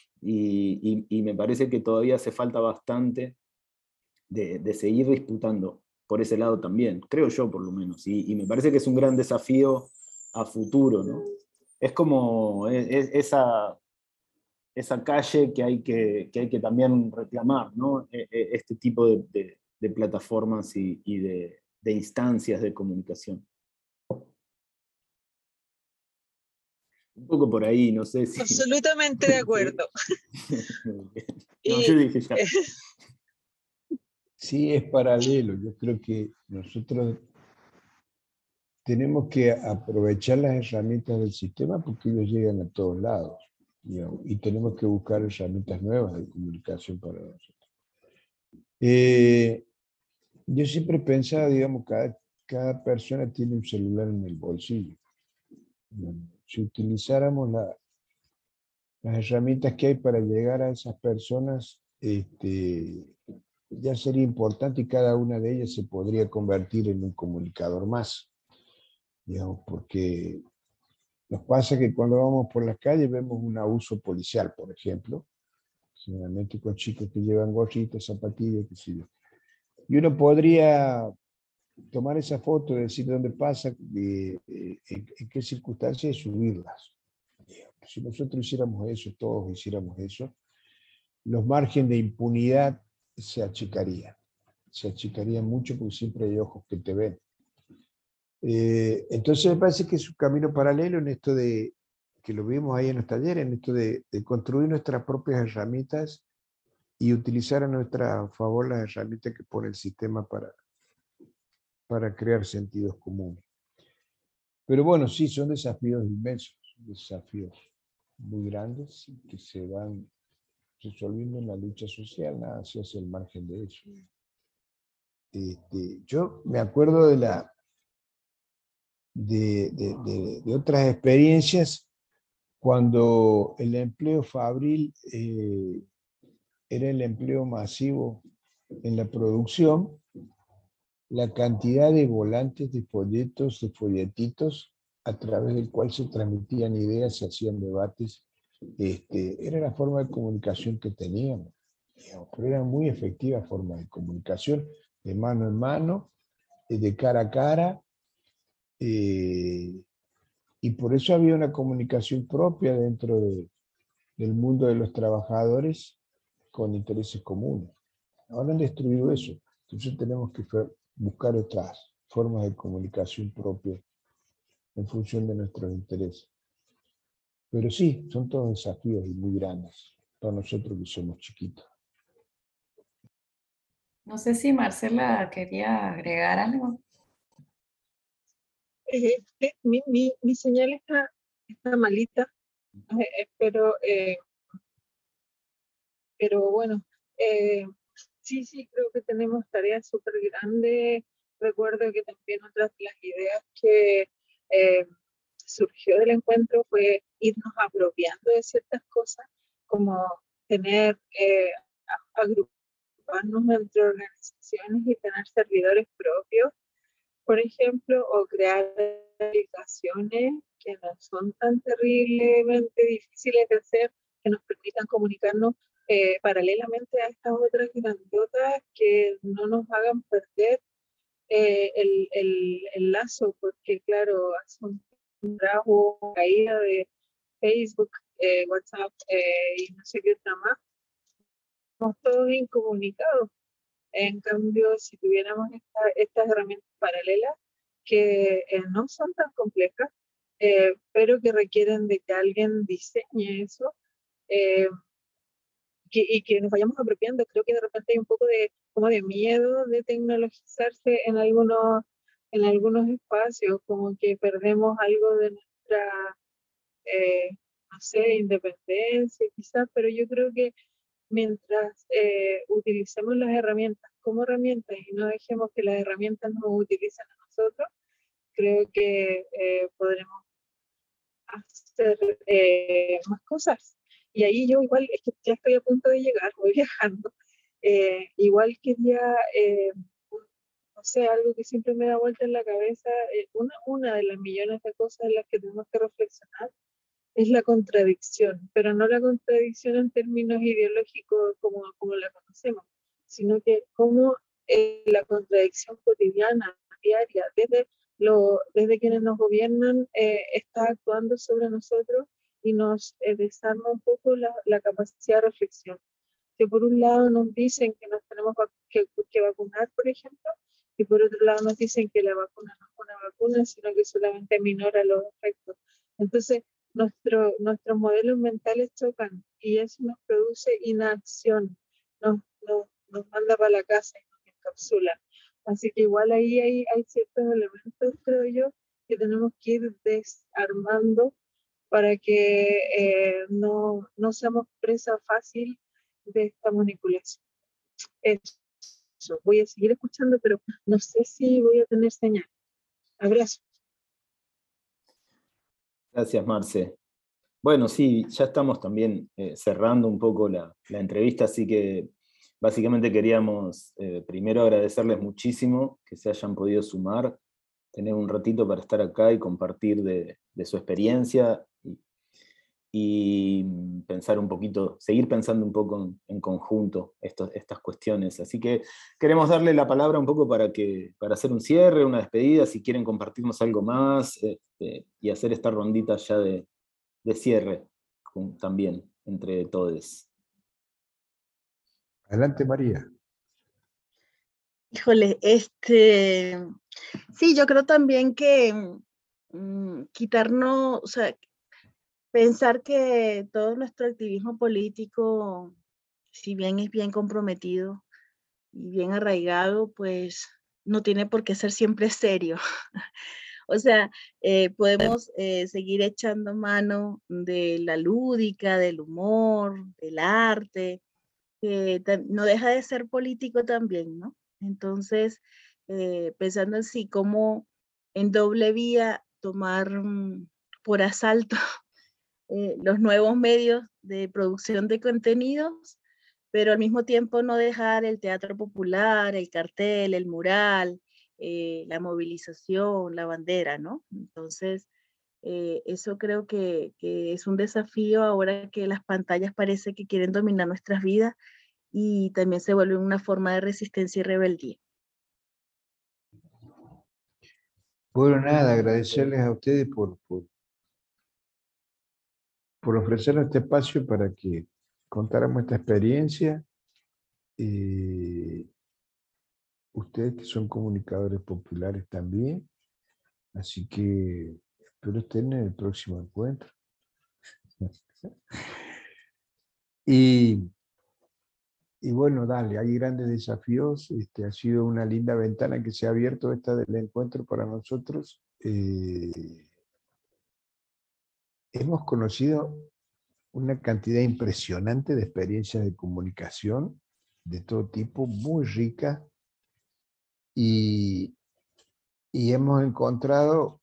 Y, y, y me parece que todavía hace falta bastante de, de seguir disputando por ese lado también, creo yo por lo menos, y, y me parece que es un gran desafío a futuro, ¿no? Es como es, es esa, esa calle que hay que, que hay que también reclamar, ¿no? Este tipo de, de, de plataformas y, y de, de instancias de comunicación. Un poco por ahí, no sé si...
Absolutamente de acuerdo.
No, yo dije ya.
Sí, es paralelo. Yo creo que nosotros tenemos que aprovechar las herramientas del sistema porque ellos llegan a todos lados. digamos, y tenemos que buscar herramientas nuevas de comunicación para nosotros. Eh, yo siempre pensaba, digamos, cada, cada persona tiene un celular en el bolsillo. Si utilizáramos la, las herramientas que hay para llegar a esas personas, este, ya sería importante y cada una de ellas se podría convertir en un comunicador más. Digamos, porque nos pasa que cuando vamos por las calles vemos un abuso policial, por ejemplo, generalmente con chicos que llevan gorritas, zapatillas, qué sé yo. Y uno podría tomar esa foto, decir dónde pasa, de, de, en, en qué circunstancias y subirlas. Si nosotros hiciéramos eso, todos hiciéramos eso, los márgenes de impunidad se achicarían. Se achicarían mucho porque siempre hay ojos que te ven. Eh, entonces me parece que es un camino paralelo en esto de, que lo vimos ahí en los talleres, en esto de, de construir nuestras propias herramientas y utilizar a nuestro favor las herramientas que pone el sistema para, para crear sentidos comunes. Pero bueno, sí, son desafíos inmensos, desafíos muy grandes que se van resolviendo en la lucha social, nada se hace al margen de eso. Este, yo me acuerdo de la De, de, de, de otras experiencias cuando el empleo fabril eh, era el empleo masivo en la producción, la cantidad de volantes, de folletos, de folletitos a través del cual se transmitían ideas, se hacían debates, este, era la forma de comunicación que teníamos, digamos, pero era muy efectiva forma de comunicación, de mano en mano, de cara a cara. Eh, y por eso había una comunicación propia dentro de, del mundo de los trabajadores con intereses comunes. Ahora han destruido eso, entonces tenemos que buscar otras formas de comunicación propia en función de nuestros intereses. Pero sí, son todos desafíos y muy grandes para nosotros que somos chiquitos.
No sé si Marcela quería agregar algo.
Eh, eh, mi, mi, mi señal está, está malita, eh, pero, eh, pero bueno, eh, sí, sí, creo que tenemos tareas súper grandes. Recuerdo que también otras de las ideas que eh, surgió del encuentro fue irnos apropiando de ciertas cosas, como tener, eh, agruparnos entre organizaciones y tener servidores propios, por ejemplo, o crear aplicaciones que no son tan terriblemente difíciles de hacer, que nos permitan comunicarnos eh, paralelamente a estas otras grandotas, que no nos hagan perder eh, el, el, el lazo, porque claro, hace un trabajo, caída de Facebook, eh, WhatsApp eh, y no sé qué otra más, estamos todos incomunicados. En cambio, si tuviéramos esta, estas herramientas paralelas, que eh, no son tan complejas, eh, pero que requieren de que alguien diseñe eso, eh, que, y que nos vayamos apropiando. Creo que de repente hay un poco de, como de miedo de tecnologizarse en algunos, en algunos espacios, como que perdemos algo de nuestra, eh, no sé, independencia quizás, pero yo creo que mientras eh, utilicemos las herramientas como herramientas y no dejemos que las herramientas nos utilicen a nosotros, creo que eh, podremos hacer eh, más cosas. Y ahí yo igual, es que ya estoy a punto de llegar, voy viajando, eh, igual quería, eh, no sé, algo que siempre me da vuelta en la cabeza, eh, una, una de las millones de cosas en las que tenemos que reflexionar es la contradicción, pero no la contradicción en términos ideológicos como, como la conocemos, sino que cómo eh, la contradicción cotidiana, diaria, desde, lo, desde quienes nos gobiernan, eh, está actuando sobre nosotros y nos eh, desarma un poco la, la capacidad de reflexión. Que por un lado nos dicen que nos tenemos que, que vacunar, por ejemplo, y por otro lado nos dicen que la vacuna no es una vacuna, sino que solamente minora los efectos. Entonces, Nuestro, nuestros modelos mentales chocan y eso nos produce inacción, nos, nos, nos manda para la casa y nos encapsula. Así que igual ahí hay, hay ciertos elementos, creo yo, que tenemos que ir desarmando para que eh, no, no seamos presa fácil de esta manipulación. Eso, voy a seguir escuchando, pero no sé si voy a tener señal. Abrazo.
Gracias, Marce. Bueno, sí, ya estamos también eh, cerrando un poco la, la entrevista, así que básicamente queríamos eh, primero agradecerles muchísimo que se hayan podido sumar, tener un ratito para estar acá y compartir de, de su experiencia y, y pensar un poquito, seguir pensando un poco en, en conjunto estos, estas cuestiones. Así que queremos darle la palabra un poco para, que, para hacer un cierre, una despedida, si quieren compartirnos algo más este, y hacer esta rondita ya de, de cierre con, también entre todos.
Adelante, María.
Híjole, este, sí, yo creo también que mm, quitarnos, o sea, pensar que todo nuestro activismo político, si bien es bien comprometido y bien arraigado, pues no tiene por qué ser siempre serio. O sea, eh, podemos eh, seguir echando mano de la lúdica, del humor, del arte, que no deja de ser político también, ¿no? Entonces, eh, pensando en sí, cómo en doble vía tomar mm, por asalto eh, los nuevos medios de producción de contenidos, pero al mismo tiempo no dejar el teatro popular, el cartel, el mural, eh, la movilización, la bandera, ¿no? Entonces, eh, eso creo que, que es un desafío ahora que las pantallas parece que quieren dominar nuestras vidas y también se vuelve una forma de resistencia y rebeldía.
Bueno, nada, agradecerles a ustedes por, por, por ofrecernos este espacio para que contáramos esta experiencia. Eh, ustedes que son comunicadores populares también, así que espero estén en el próximo encuentro. y, y bueno, dale, hay grandes desafíos. Este, ha sido una linda ventana que se ha abierto esta del encuentro para nosotros. Eh, hemos conocido una cantidad impresionante de experiencias de comunicación de todo tipo, muy ricas, y, y hemos encontrado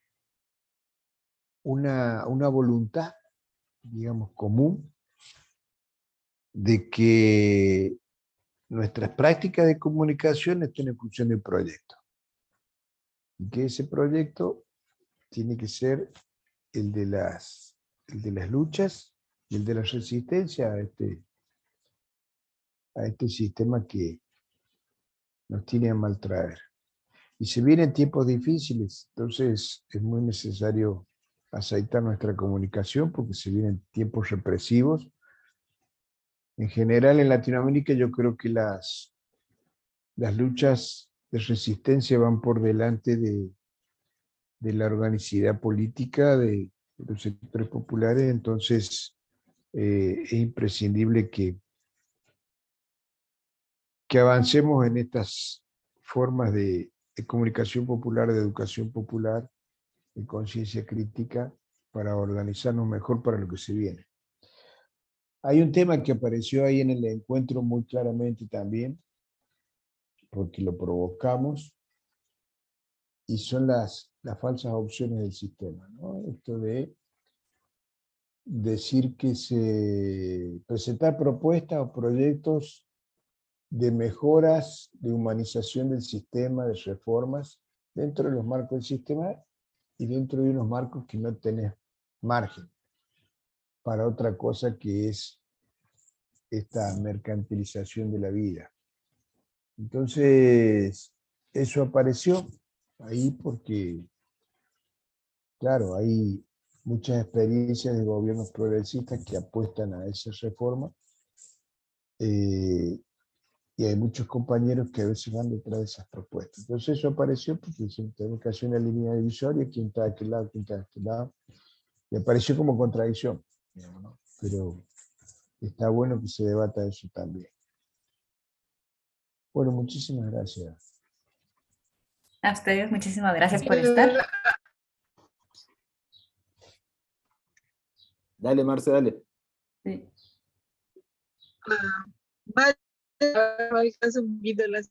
una, una voluntad, digamos, común de que nuestras prácticas de comunicación estén en función de un proyecto. Y que ese proyecto tiene que ser el de las, el de las luchas y el de la resistencia a este, a este sistema que nos tiene a maltraer. Y se vienen tiempos difíciles, entonces es muy necesario aceitar nuestra comunicación porque se vienen tiempos represivos. En general en Latinoamérica yo creo que las, las luchas de resistencia van por delante de, de la organicidad política de, de los sectores populares, entonces eh, es imprescindible que, que avancemos en estas formas de, de comunicación popular, de educación popular, de conciencia crítica, para organizarnos mejor para lo que se viene. Hay un tema que apareció ahí en el encuentro muy claramente también, porque lo provocamos, y son las, las falsas opciones del sistema, ¿no? Esto de decir que se presentar propuestas o proyectos de mejoras, de humanización del sistema, de reformas, dentro de los marcos del sistema y dentro de unos marcos que no tenés margen para otra cosa que es esta mercantilización de la vida. Entonces, eso apareció ahí porque, claro, hay muchas experiencias de gobiernos progresistas que apuestan a esa reforma, eh, y hay muchos compañeros que a veces van detrás de esas propuestas. Entonces eso apareció porque tenemos que hacer una línea divisoria, quién está de aquel lado, quién está de aquel lado, y apareció como contradicción, digamos, ¿no? Pero está bueno que se debata eso también. Bueno, muchísimas gracias.
A ustedes, muchísimas gracias por estar.
Dale, Marce, dale.
Sí.
Ah, vale, alcanza un poquito la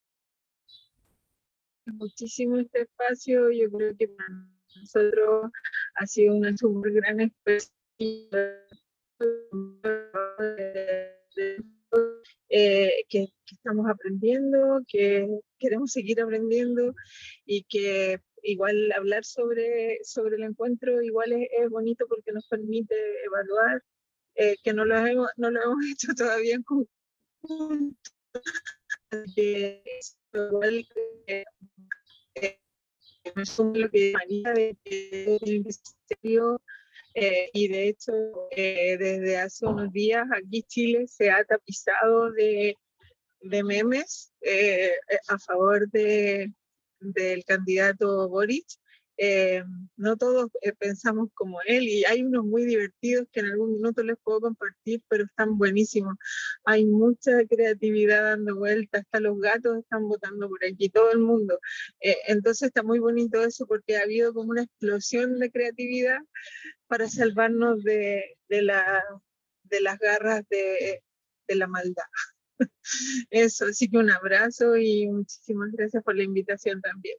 muchísimo este espacio. Yo creo que para nosotros ha sido una súper gran experiencia eh, que, que estamos aprendiendo, que queremos seguir aprendiendo y que igual hablar sobre, sobre el encuentro igual es, es bonito porque nos permite evaluar, eh, que no lo, hemos, no lo hemos hecho todavía en conjunto. Que igual eh, eh, me sumo lo que María de que tiene que ser serio, eh, y de hecho eh, desde hace unos días aquí Chile se ha tapizado de, de memes eh, a favor de, del candidato Boric. Eh, no todos eh, pensamos como él y hay unos muy divertidos que en algún minuto les puedo compartir, pero están buenísimos. Hay mucha creatividad dando vueltas, hasta los gatos están votando por aquí, todo el mundo. Eh, entonces está muy bonito eso porque ha habido como una explosión de creatividad para salvarnos de, de, la, de las garras de, de la maldad. Eso, así que un abrazo y muchísimas gracias por la invitación también.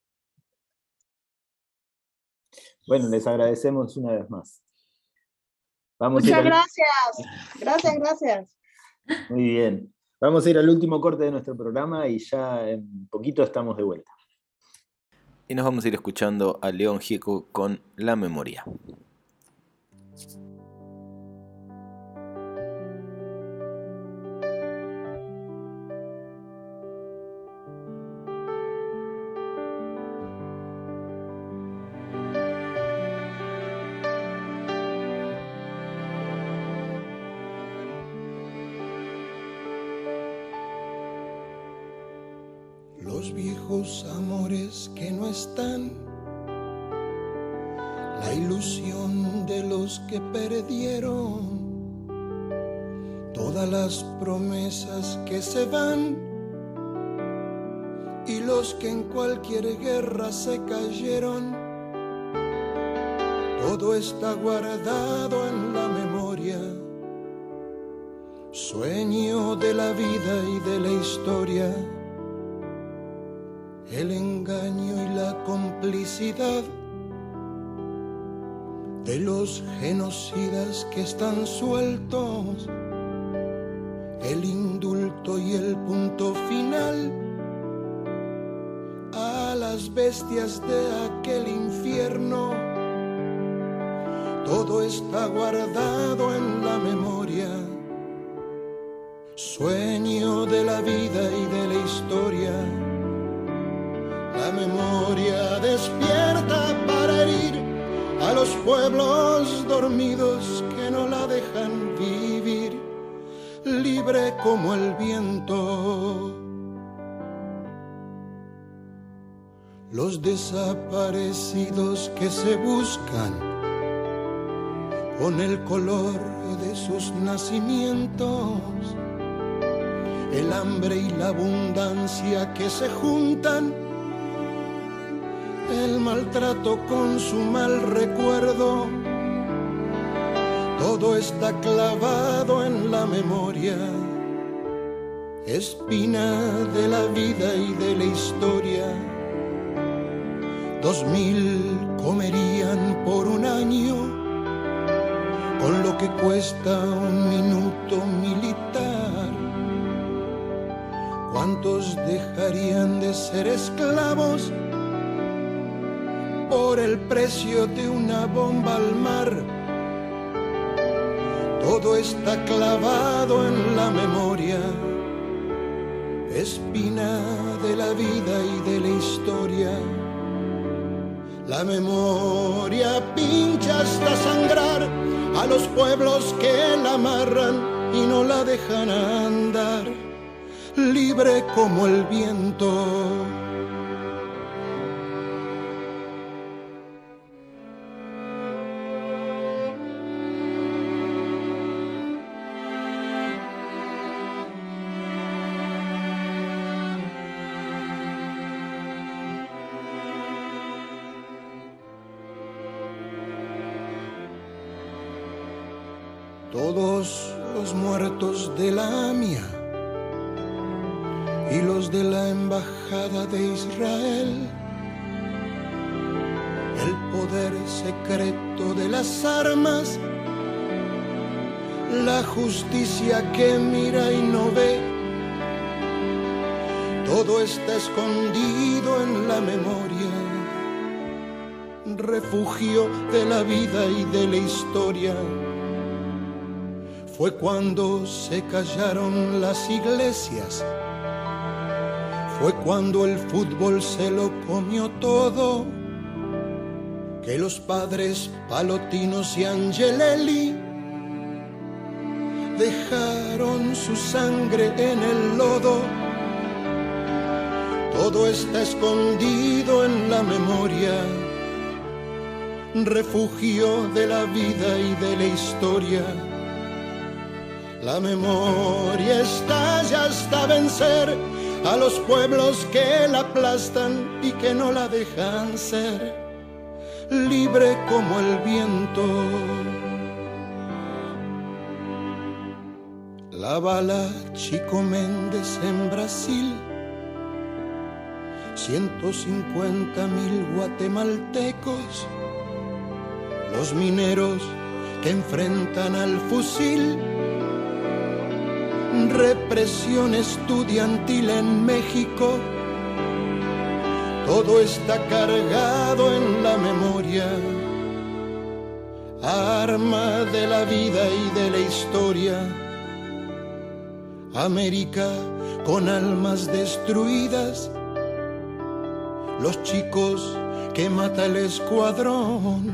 Bueno, les agradecemos una vez más. Vamos
Muchas
al...
gracias. Gracias, gracias.
Muy bien. Vamos a ir al último corte de nuestro programa y ya en poquito estamos de vuelta.
Y nos vamos a ir escuchando a León Gieco con La Memoria.
Los viejos amores que no están, la ilusión de los que perdieron, todas las promesas que se van y los que en cualquier guerra se cayeron. Todo está guardado en la memoria, sueño de la vida y de la historia. El engaño y la complicidad de los genocidas que están sueltos, el indulto y el punto final a las bestias de aquel infierno. Todo está guardado en la memoria, sueño de la vida y de la historia. La memoria despierta para herir a los pueblos dormidos que no la dejan vivir, libre como el viento. Los desaparecidos que se buscan con el color de sus nacimientos, el hambre y la abundancia que se juntan, el maltrato con su mal recuerdo, todo está clavado en la memoria, espina de la vida y de la historia. Dos mil comerían por un año con lo que cuesta un minuto militar. ¿Cuántos dejarían de ser esclavos por el precio de una bomba al mar? Todo está clavado en la memoria, espina de la vida y de la historia. La memoria pincha hasta sangrar a los pueblos que la amarran y no la dejan andar, libre como el viento. todos los muertos de la A M I A y los de la Embajada de Israel, el poder secreto de las armas, la justicia que mira y no ve, todo está escondido en la memoria, refugio de la vida y de la historia. Fue cuando se callaron las iglesias, fue cuando el fútbol se lo comió todo, que los padres Palotinos y Angelelli dejaron su sangre en el lodo. Todo está escondido en la memoria, refugio de la vida y de la historia. La memoria estalla hasta vencer a los pueblos que la aplastan y que no la dejan ser libre como el viento. La bala Chico Méndez en Brasil, ciento cincuenta mil guatemaltecos, los mineros que enfrentan al fusil, represión estudiantil en México, todo está cargado en la memoria, arma de la vida y de la historia. América con almas destruidas, los chicos que mata el escuadrón,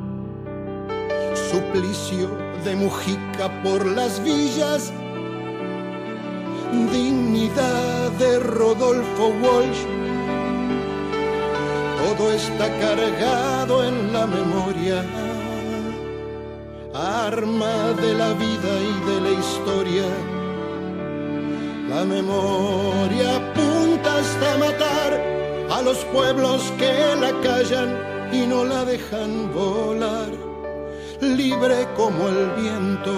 suplicio de Mujica por las villas, dignidad de Rodolfo Walsh, todo está cargado en la memoria, arma de la vida y de la historia. La memoria apunta hasta matar a los pueblos que la callan y no la dejan volar, libre como el viento,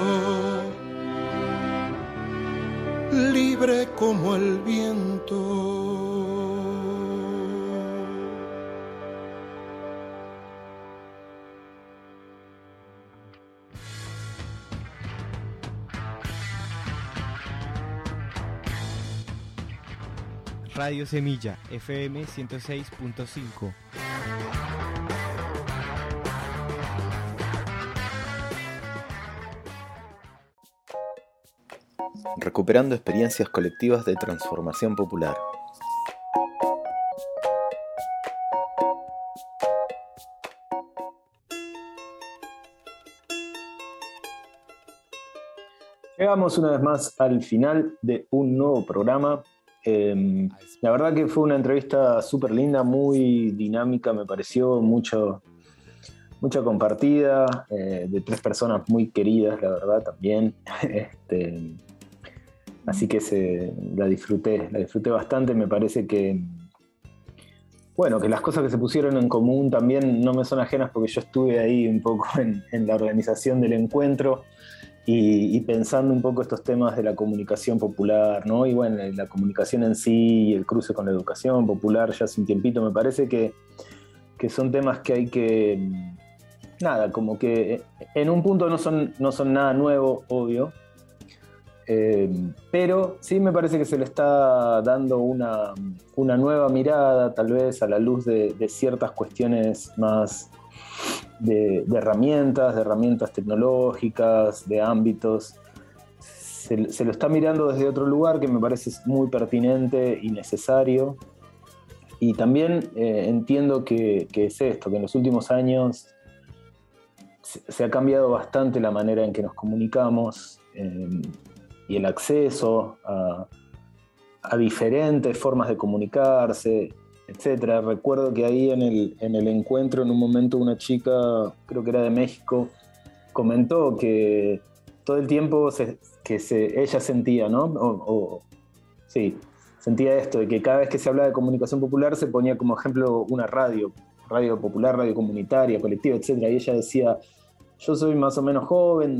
libre como el viento.
Radio Semilla, F M ciento seis punto cinco.
Recuperando experiencias colectivas de transformación popular.
Llegamos una vez más al final de un nuevo programa. Eh, la verdad que fue una entrevista súper linda, muy dinámica, me pareció, mucho, mucha compartida, eh, de tres personas muy queridas, la verdad, también. este, así que se, la disfruté, la disfruté bastante. Me parece que, bueno, que las cosas que se pusieron en común también no me son ajenas, porque yo estuve ahí un poco en, en la organización del encuentro. Y, y pensando un poco estos temas de la comunicación popular, ¿no? Y bueno, la comunicación en sí y el cruce con la educación popular ya hace un tiempito, me parece que, que son temas que hay que, nada, como que en un punto no son, no son nada nuevo, obvio, eh, pero sí me parece que se le está dando una, una nueva mirada, tal vez a la luz de, de ciertas cuestiones más De, de herramientas, de herramientas tecnológicas, de ámbitos. Se, se lo está mirando desde otro lugar que me parece muy pertinente y necesario. Y también eh, entiendo que, que es esto, que en los últimos años se, se ha cambiado bastante la manera en que nos comunicamos eh, y el acceso a, a diferentes formas de comunicarse, etcétera. Recuerdo que ahí en el, en el encuentro, en un momento, una chica, creo que era de México, comentó que todo el tiempo se, que se, ella sentía, ¿no? O, o, sí, sentía esto, de que cada vez que se hablaba de comunicación popular se ponía como ejemplo una radio, radio popular, radio comunitaria, colectiva, etcétera. Y ella decía, yo soy más o menos joven, y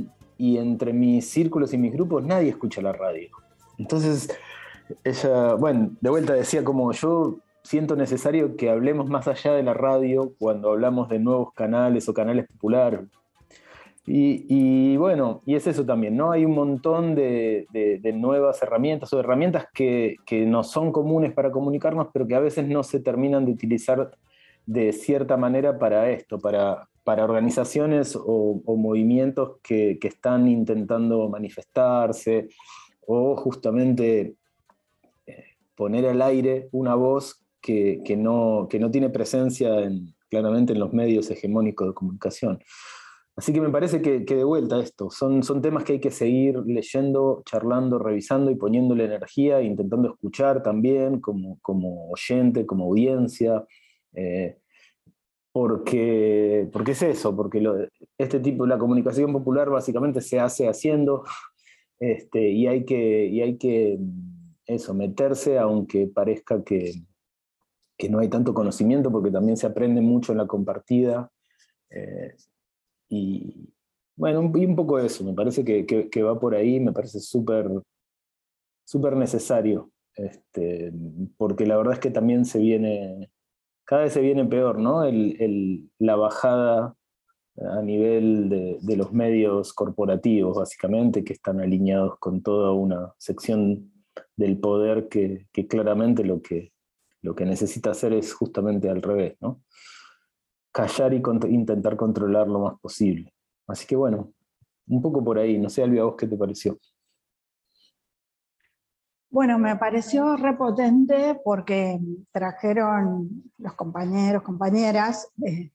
y entre mis círculos y mis grupos nadie escucha la radio. Entonces, ella, bueno, de vuelta decía como yo siento necesario que hablemos más allá de la radio cuando hablamos de nuevos canales o canales populares. Y, y bueno, y es eso también, ¿no? Hay un montón de, de, de nuevas herramientas o herramientas que, que no son comunes para comunicarnos, pero que a veces no se terminan de utilizar de cierta manera para esto, para, para organizaciones o, o movimientos que, que están intentando manifestarse o justamente eh, poner al aire una voz que, que, no, que no tiene presencia en, claramente en los medios hegemónicos de comunicación. Así que me parece que, que de vuelta esto, son, son temas que hay que seguir leyendo, charlando, revisando y poniéndole energía, intentando escuchar también como, como oyente, como audiencia, eh, porque, porque es eso, porque lo, este tipo de la comunicación popular básicamente se hace haciendo, este, y hay que, y hay que eso, meterse, aunque parezca que, que no hay tanto conocimiento, porque también se aprende mucho en la compartida. Eh, Y bueno, un, y un poco eso, me parece que, que, que va por ahí, me parece súper súper necesario, este, porque la verdad es que también se viene, cada vez se viene peor, ¿no? El, el, la bajada a nivel de, de los medios corporativos, básicamente, que están alineados con toda una sección del poder que, que claramente lo que, lo que necesita hacer es justamente al revés, ¿no? Callar y cont- intentar controlar lo más posible. Así que bueno, un poco por ahí. No sé, Albi, ¿a vos qué te pareció?
Bueno, me pareció repotente porque trajeron los compañeros, compañeras, eh,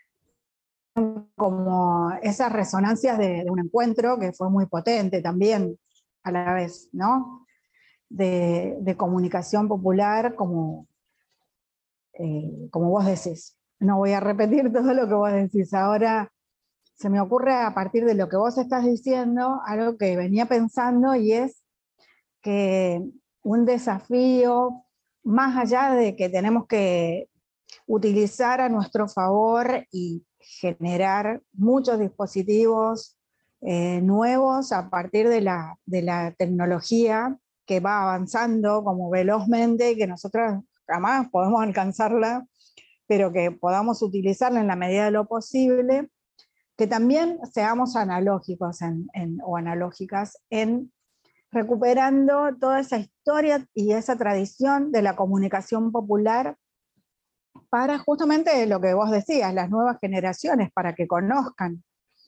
como esas resonancias de, de un encuentro que fue muy potente también a la vez, ¿no? De, de comunicación popular, como, eh, como vos decís. No voy a repetir todo lo que vos decís. Ahora se me ocurre a partir de lo que vos estás diciendo, algo que venía pensando, y es que un desafío, más allá de que tenemos que utilizar a nuestro favor y generar muchos dispositivos eh, nuevos a partir de la, de la tecnología que va avanzando como velozmente y que nosotros jamás podemos alcanzarla, pero que podamos utilizarla en la medida de lo posible, que también seamos analógicos en, en, o analógicas en recuperando toda esa historia y esa tradición de la comunicación popular para justamente lo que vos decías, las nuevas generaciones, para que conozcan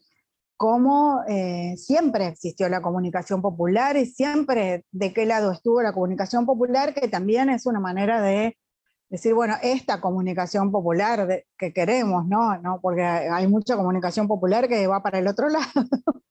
cómo eh, siempre existió la comunicación popular y siempre de qué lado estuvo la comunicación popular, que también es una manera de decir, bueno, esta comunicación popular de, que queremos, ¿no? ¿no? Porque hay mucha comunicación popular que va para el otro lado.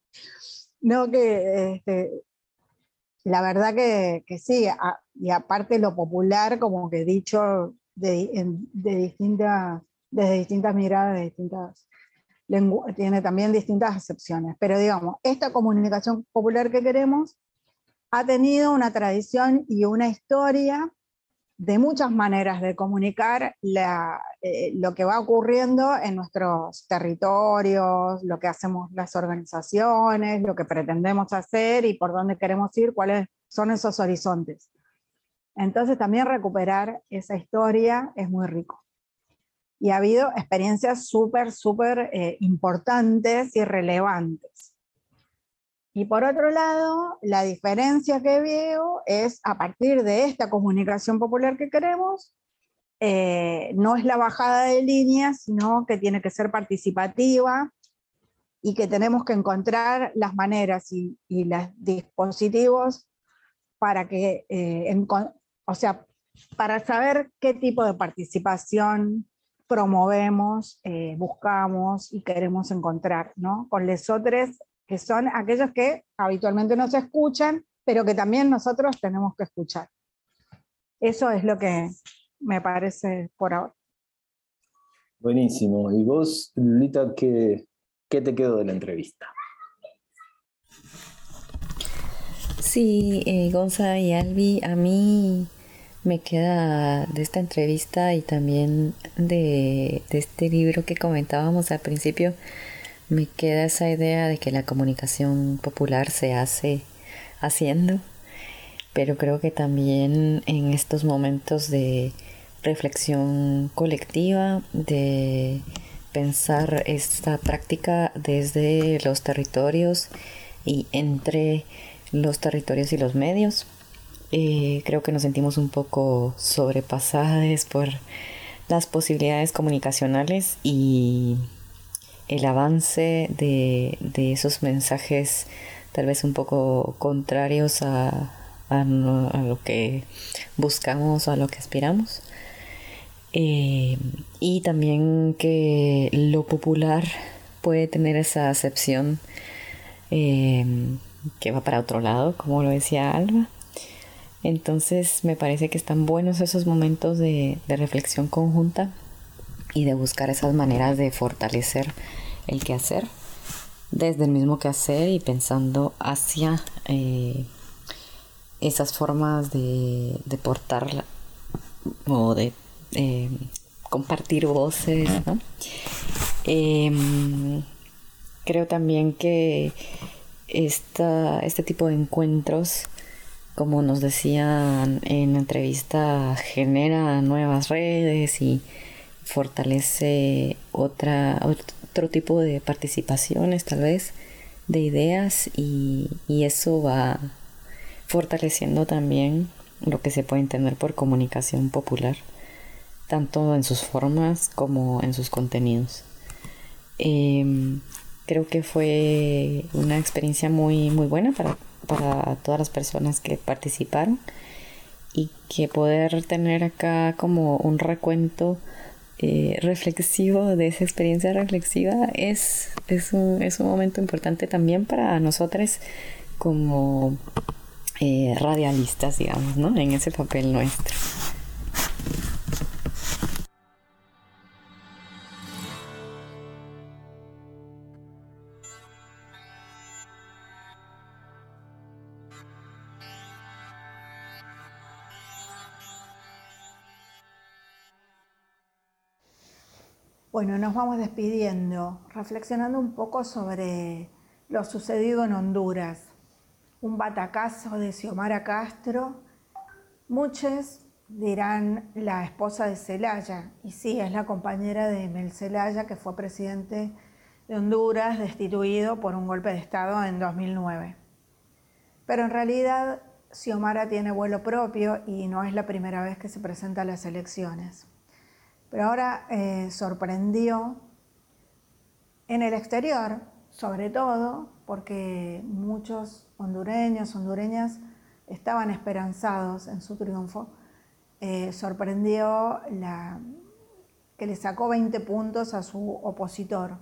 No, que este, la verdad que, que sí, a, y aparte lo popular, como que dicho de, en, de distintas, desde distintas miradas, de distintas lenguas, tiene también distintas acepciones. Pero digamos, esta comunicación popular que queremos ha tenido una tradición y una historia de muchas maneras de comunicar la, eh, lo que va ocurriendo en nuestros territorios, lo que hacemos las organizaciones, lo que pretendemos hacer y por dónde queremos ir, cuáles son esos horizontes. Entonces también recuperar esa historia es muy rico. Y ha habido experiencias súper, súper eh, importantes y relevantes. Y por otro lado, la diferencia que veo es a partir de esta comunicación popular que queremos, eh, no es la bajada de línea, sino que tiene que ser participativa y que tenemos que encontrar las maneras y, y los dispositivos para que, eh, en, o sea, para saber qué tipo de participación promovemos, eh, buscamos y queremos encontrar, ¿no? Con lesotres, que son aquellos que habitualmente no se escuchan, pero que también nosotros tenemos que escuchar. Eso es lo que me parece por ahora.
Buenísimo. ¿Y vos, Lulita, qué, qué te quedó de la entrevista?
Sí, eh, Gonza y Albi, a mí me queda de esta entrevista y también de, de este libro que comentábamos al principio, me queda esa idea de que la comunicación popular se hace haciendo, pero creo que también en estos momentos de reflexión colectiva, de pensar esta práctica desde los territorios y entre los territorios y los medios, eh, creo que nos sentimos un poco sobrepasadas por las posibilidades comunicacionales y el avance de, de esos mensajes tal vez un poco contrarios a, a, a lo que buscamos o a lo que aspiramos. Eh, y también que lo popular puede tener esa acepción eh, que va para otro lado, como lo decía Alba. Entonces me parece que están buenos esos momentos de, de reflexión conjunta y de buscar esas maneras de fortalecer el quehacer desde el mismo quehacer y pensando hacia eh, esas formas de, de portar o de eh, compartir voces, ¿no? Eh, creo también que esta, este tipo de encuentros, como nos decían en la entrevista, genera nuevas redes y fortalece otra, otro tipo de participaciones, tal vez, de ideas, y, y eso va fortaleciendo también lo que se puede entender por comunicación popular, tanto en sus formas como en sus contenidos. Eh, creo que fue una experiencia muy, muy buena para para todas las personas que participaron, y que poder tener acá como un recuento eh, reflexivo de esa experiencia reflexiva es, es, un, es un momento importante también para nosotros como eh, radialistas, digamos, ¿no? En ese papel nuestro.
Bueno, nos vamos despidiendo, reflexionando un poco sobre lo sucedido en Honduras. Un batacazo de Xiomara Castro. Muchos dirán la esposa de Zelaya, y sí, es la compañera de Emel Zelaya, que fue presidente de Honduras, destituido por un golpe de Estado en dos mil nueve. Pero en realidad Xiomara tiene vuelo propio y no es la primera vez que se presenta a las elecciones. Pero ahora eh, sorprendió en el exterior, sobre todo porque muchos hondureños, hondureñas estaban esperanzados en su triunfo. Eh, sorprendió la, que le sacó veinte puntos a su opositor.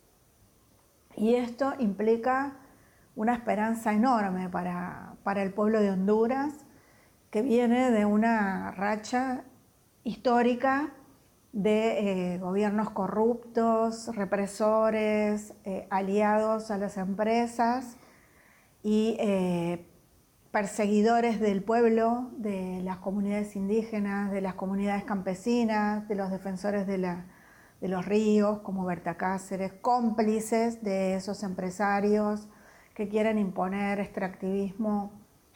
Y esto implica una esperanza enorme para, para el pueblo de Honduras, que viene de una racha histórica de eh, gobiernos corruptos, represores, eh, aliados a las empresas y eh, perseguidores del pueblo, de las comunidades indígenas, de las comunidades campesinas, de los defensores de, la, de los ríos, como Berta Cáceres, cómplices de esos empresarios que quieren imponer extractivismo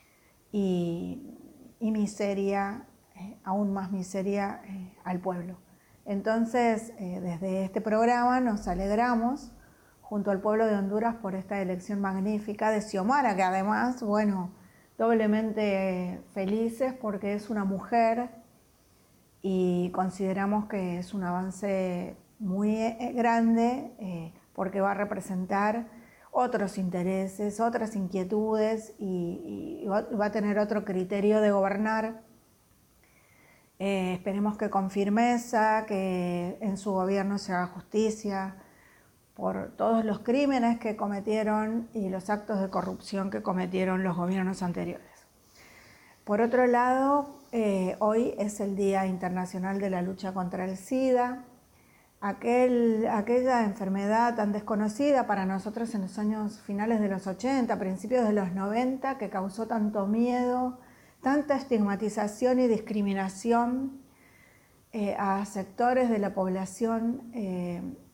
y, y miseria, eh, aún más miseria eh, al pueblo. Entonces, eh, desde este programa nos alegramos junto al pueblo de Honduras por esta elección magnífica de Xiomara, que además, bueno, doblemente felices porque es una mujer y consideramos que es un avance muy grande eh, porque va a representar otros intereses, otras inquietudes y, y va a tener otro criterio de gobernar. Eh, esperemos que con firmeza, que en su gobierno se haga justicia por todos los crímenes que cometieron y los actos de corrupción que cometieron los gobiernos anteriores. Por otro lado, eh, hoy es el Día Internacional de la Lucha contra el SIDA, aquel, aquella enfermedad tan desconocida para nosotros en los años finales de los ochenta, principios de los noventa, que causó tanto miedo, tanta estigmatización y discriminación eh, a sectores de la población eh,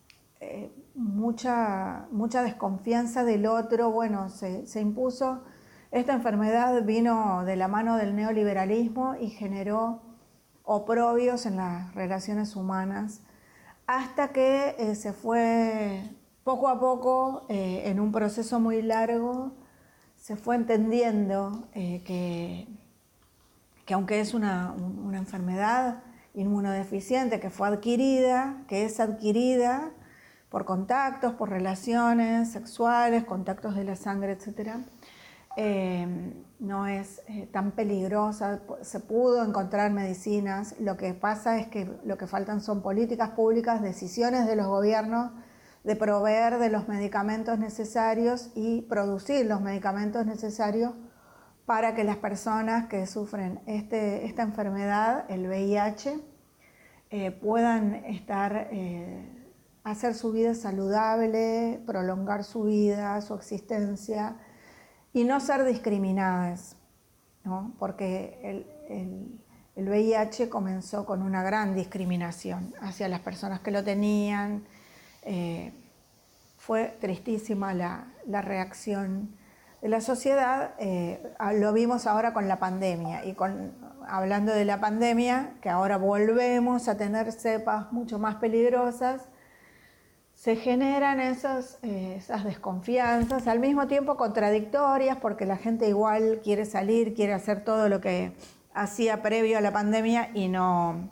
eh, mucha, mucha desconfianza del otro, bueno, se, se impuso. Esta enfermedad vino de la mano del neoliberalismo y generó oprobios en las relaciones humanas, hasta que eh, se fue poco a poco, eh, en un proceso muy largo, se fue entendiendo eh, que, que aunque es una, una enfermedad inmunodeficiente que fue adquirida, que es adquirida por contactos, por relaciones sexuales, contactos de la sangre, etcétera, Eh, no es eh, tan peligrosa, se pudo encontrar medicinas. Lo que pasa es que lo que faltan son políticas públicas, decisiones de los gobiernos de proveer de los medicamentos necesarios y producir los medicamentos necesarios para que las personas que sufren este, esta enfermedad, el V I H, eh, puedan estar, eh, hacer su vida saludable, prolongar su vida, su existencia, y no ser discriminadas, ¿no? Porque el, el, el V I H comenzó con una gran discriminación hacia las personas que lo tenían. Eh, fue tristísima la, la reacción de la sociedad. Eh, lo vimos ahora con la pandemia, y con, hablando de la pandemia, que ahora volvemos a tener cepas mucho más peligrosas, se generan esos, eh, esas desconfianzas, al mismo tiempo contradictorias, porque la gente igual quiere salir, quiere hacer todo lo que hacía previo a la pandemia y no,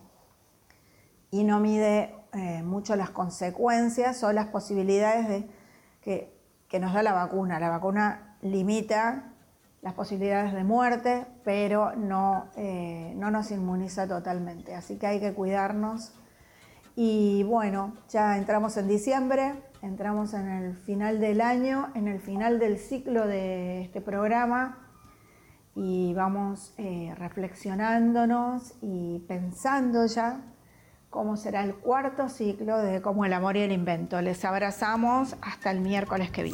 y no mide eh, mucho las consecuencias o las posibilidades de, que, que nos da la vacuna. La vacuna limita las posibilidades de muerte, pero no, eh, no nos inmuniza totalmente, así que hay que cuidarnos. Y bueno, ya entramos en diciembre, entramos en el final del año, en el final del ciclo de este programa, y vamos eh, reflexionándonos y pensando ya cómo será el cuarto ciclo de Como el amor y el invento. Les abrazamos hasta el miércoles que viene.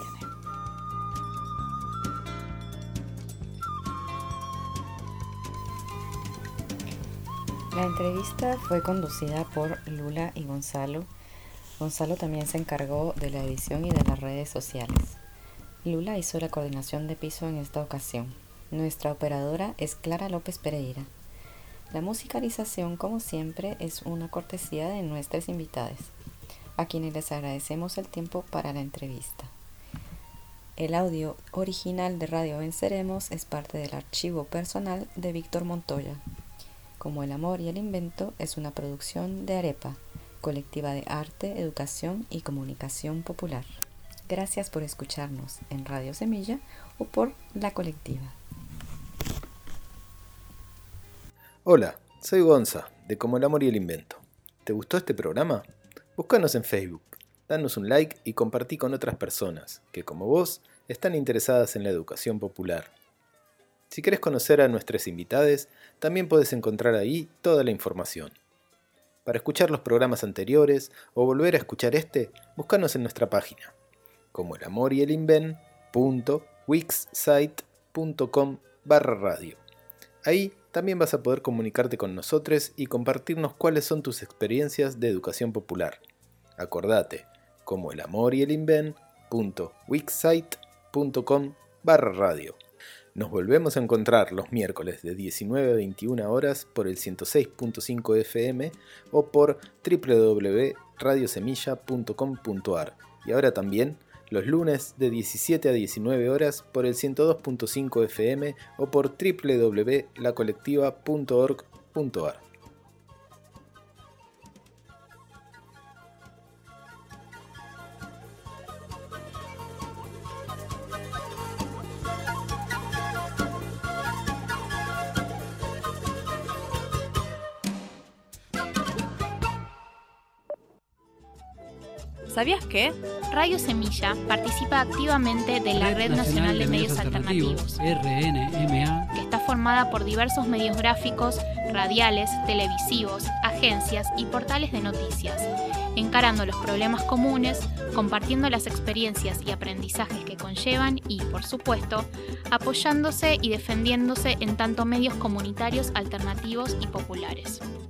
La entrevista fue conducida por Lula y Gonzalo. Gonzalo también se encargó de la edición y de las redes sociales. Lula hizo la coordinación de piso en esta ocasión. Nuestra operadora es Clara López Pereira. La musicalización, como siempre, es una cortesía de nuestras invitadas, a quienes les agradecemos el tiempo para la entrevista. El audio original de Radio Venceremos es parte del archivo personal de Víctor Montoya. Como el amor y el invento es una producción de Arepa, colectiva de arte, educación y comunicación popular. Gracias por escucharnos en Radio Semilla o por La Colectiva.
Hola, soy Gonza, de Como el amor y el invento. ¿Te gustó este programa? Búscanos en Facebook, danos un like y compartí con otras personas que, como vos, están interesadas en la educación popular. Si querés conocer a nuestras invitadas, también puedes encontrar ahí toda la información. Para escuchar los programas anteriores o volver a escuchar este, búscanos en nuestra página, como el amor y el invent punto wixsite punto com barra radio. Ahí también vas a poder comunicarte con nosotros y compartirnos cuáles son tus experiencias de educación popular. Acordate, como el amor y el invent punto wixsite punto com barra radio. Nos volvemos a encontrar los miércoles de diecinueve a veintiuna horas por el ciento seis punto cinco F M o por doble u doble u doble u punto radio semilla punto com punto a r, y ahora también los lunes de diecisiete a diecinueve horas por el ciento dos punto cinco F M o por doble u doble u doble u punto la colectiva punto org punto a r.
¿Sabías que? Radio Semilla participa activamente de la Red Nacional de Medios Alternativos,
R N M A,
que está formada por diversos medios gráficos, radiales, televisivos, agencias y portales de noticias, encarando los problemas comunes, compartiendo las experiencias y aprendizajes que conllevan y, por supuesto, apoyándose y defendiéndose en tanto medios comunitarios, alternativos y populares.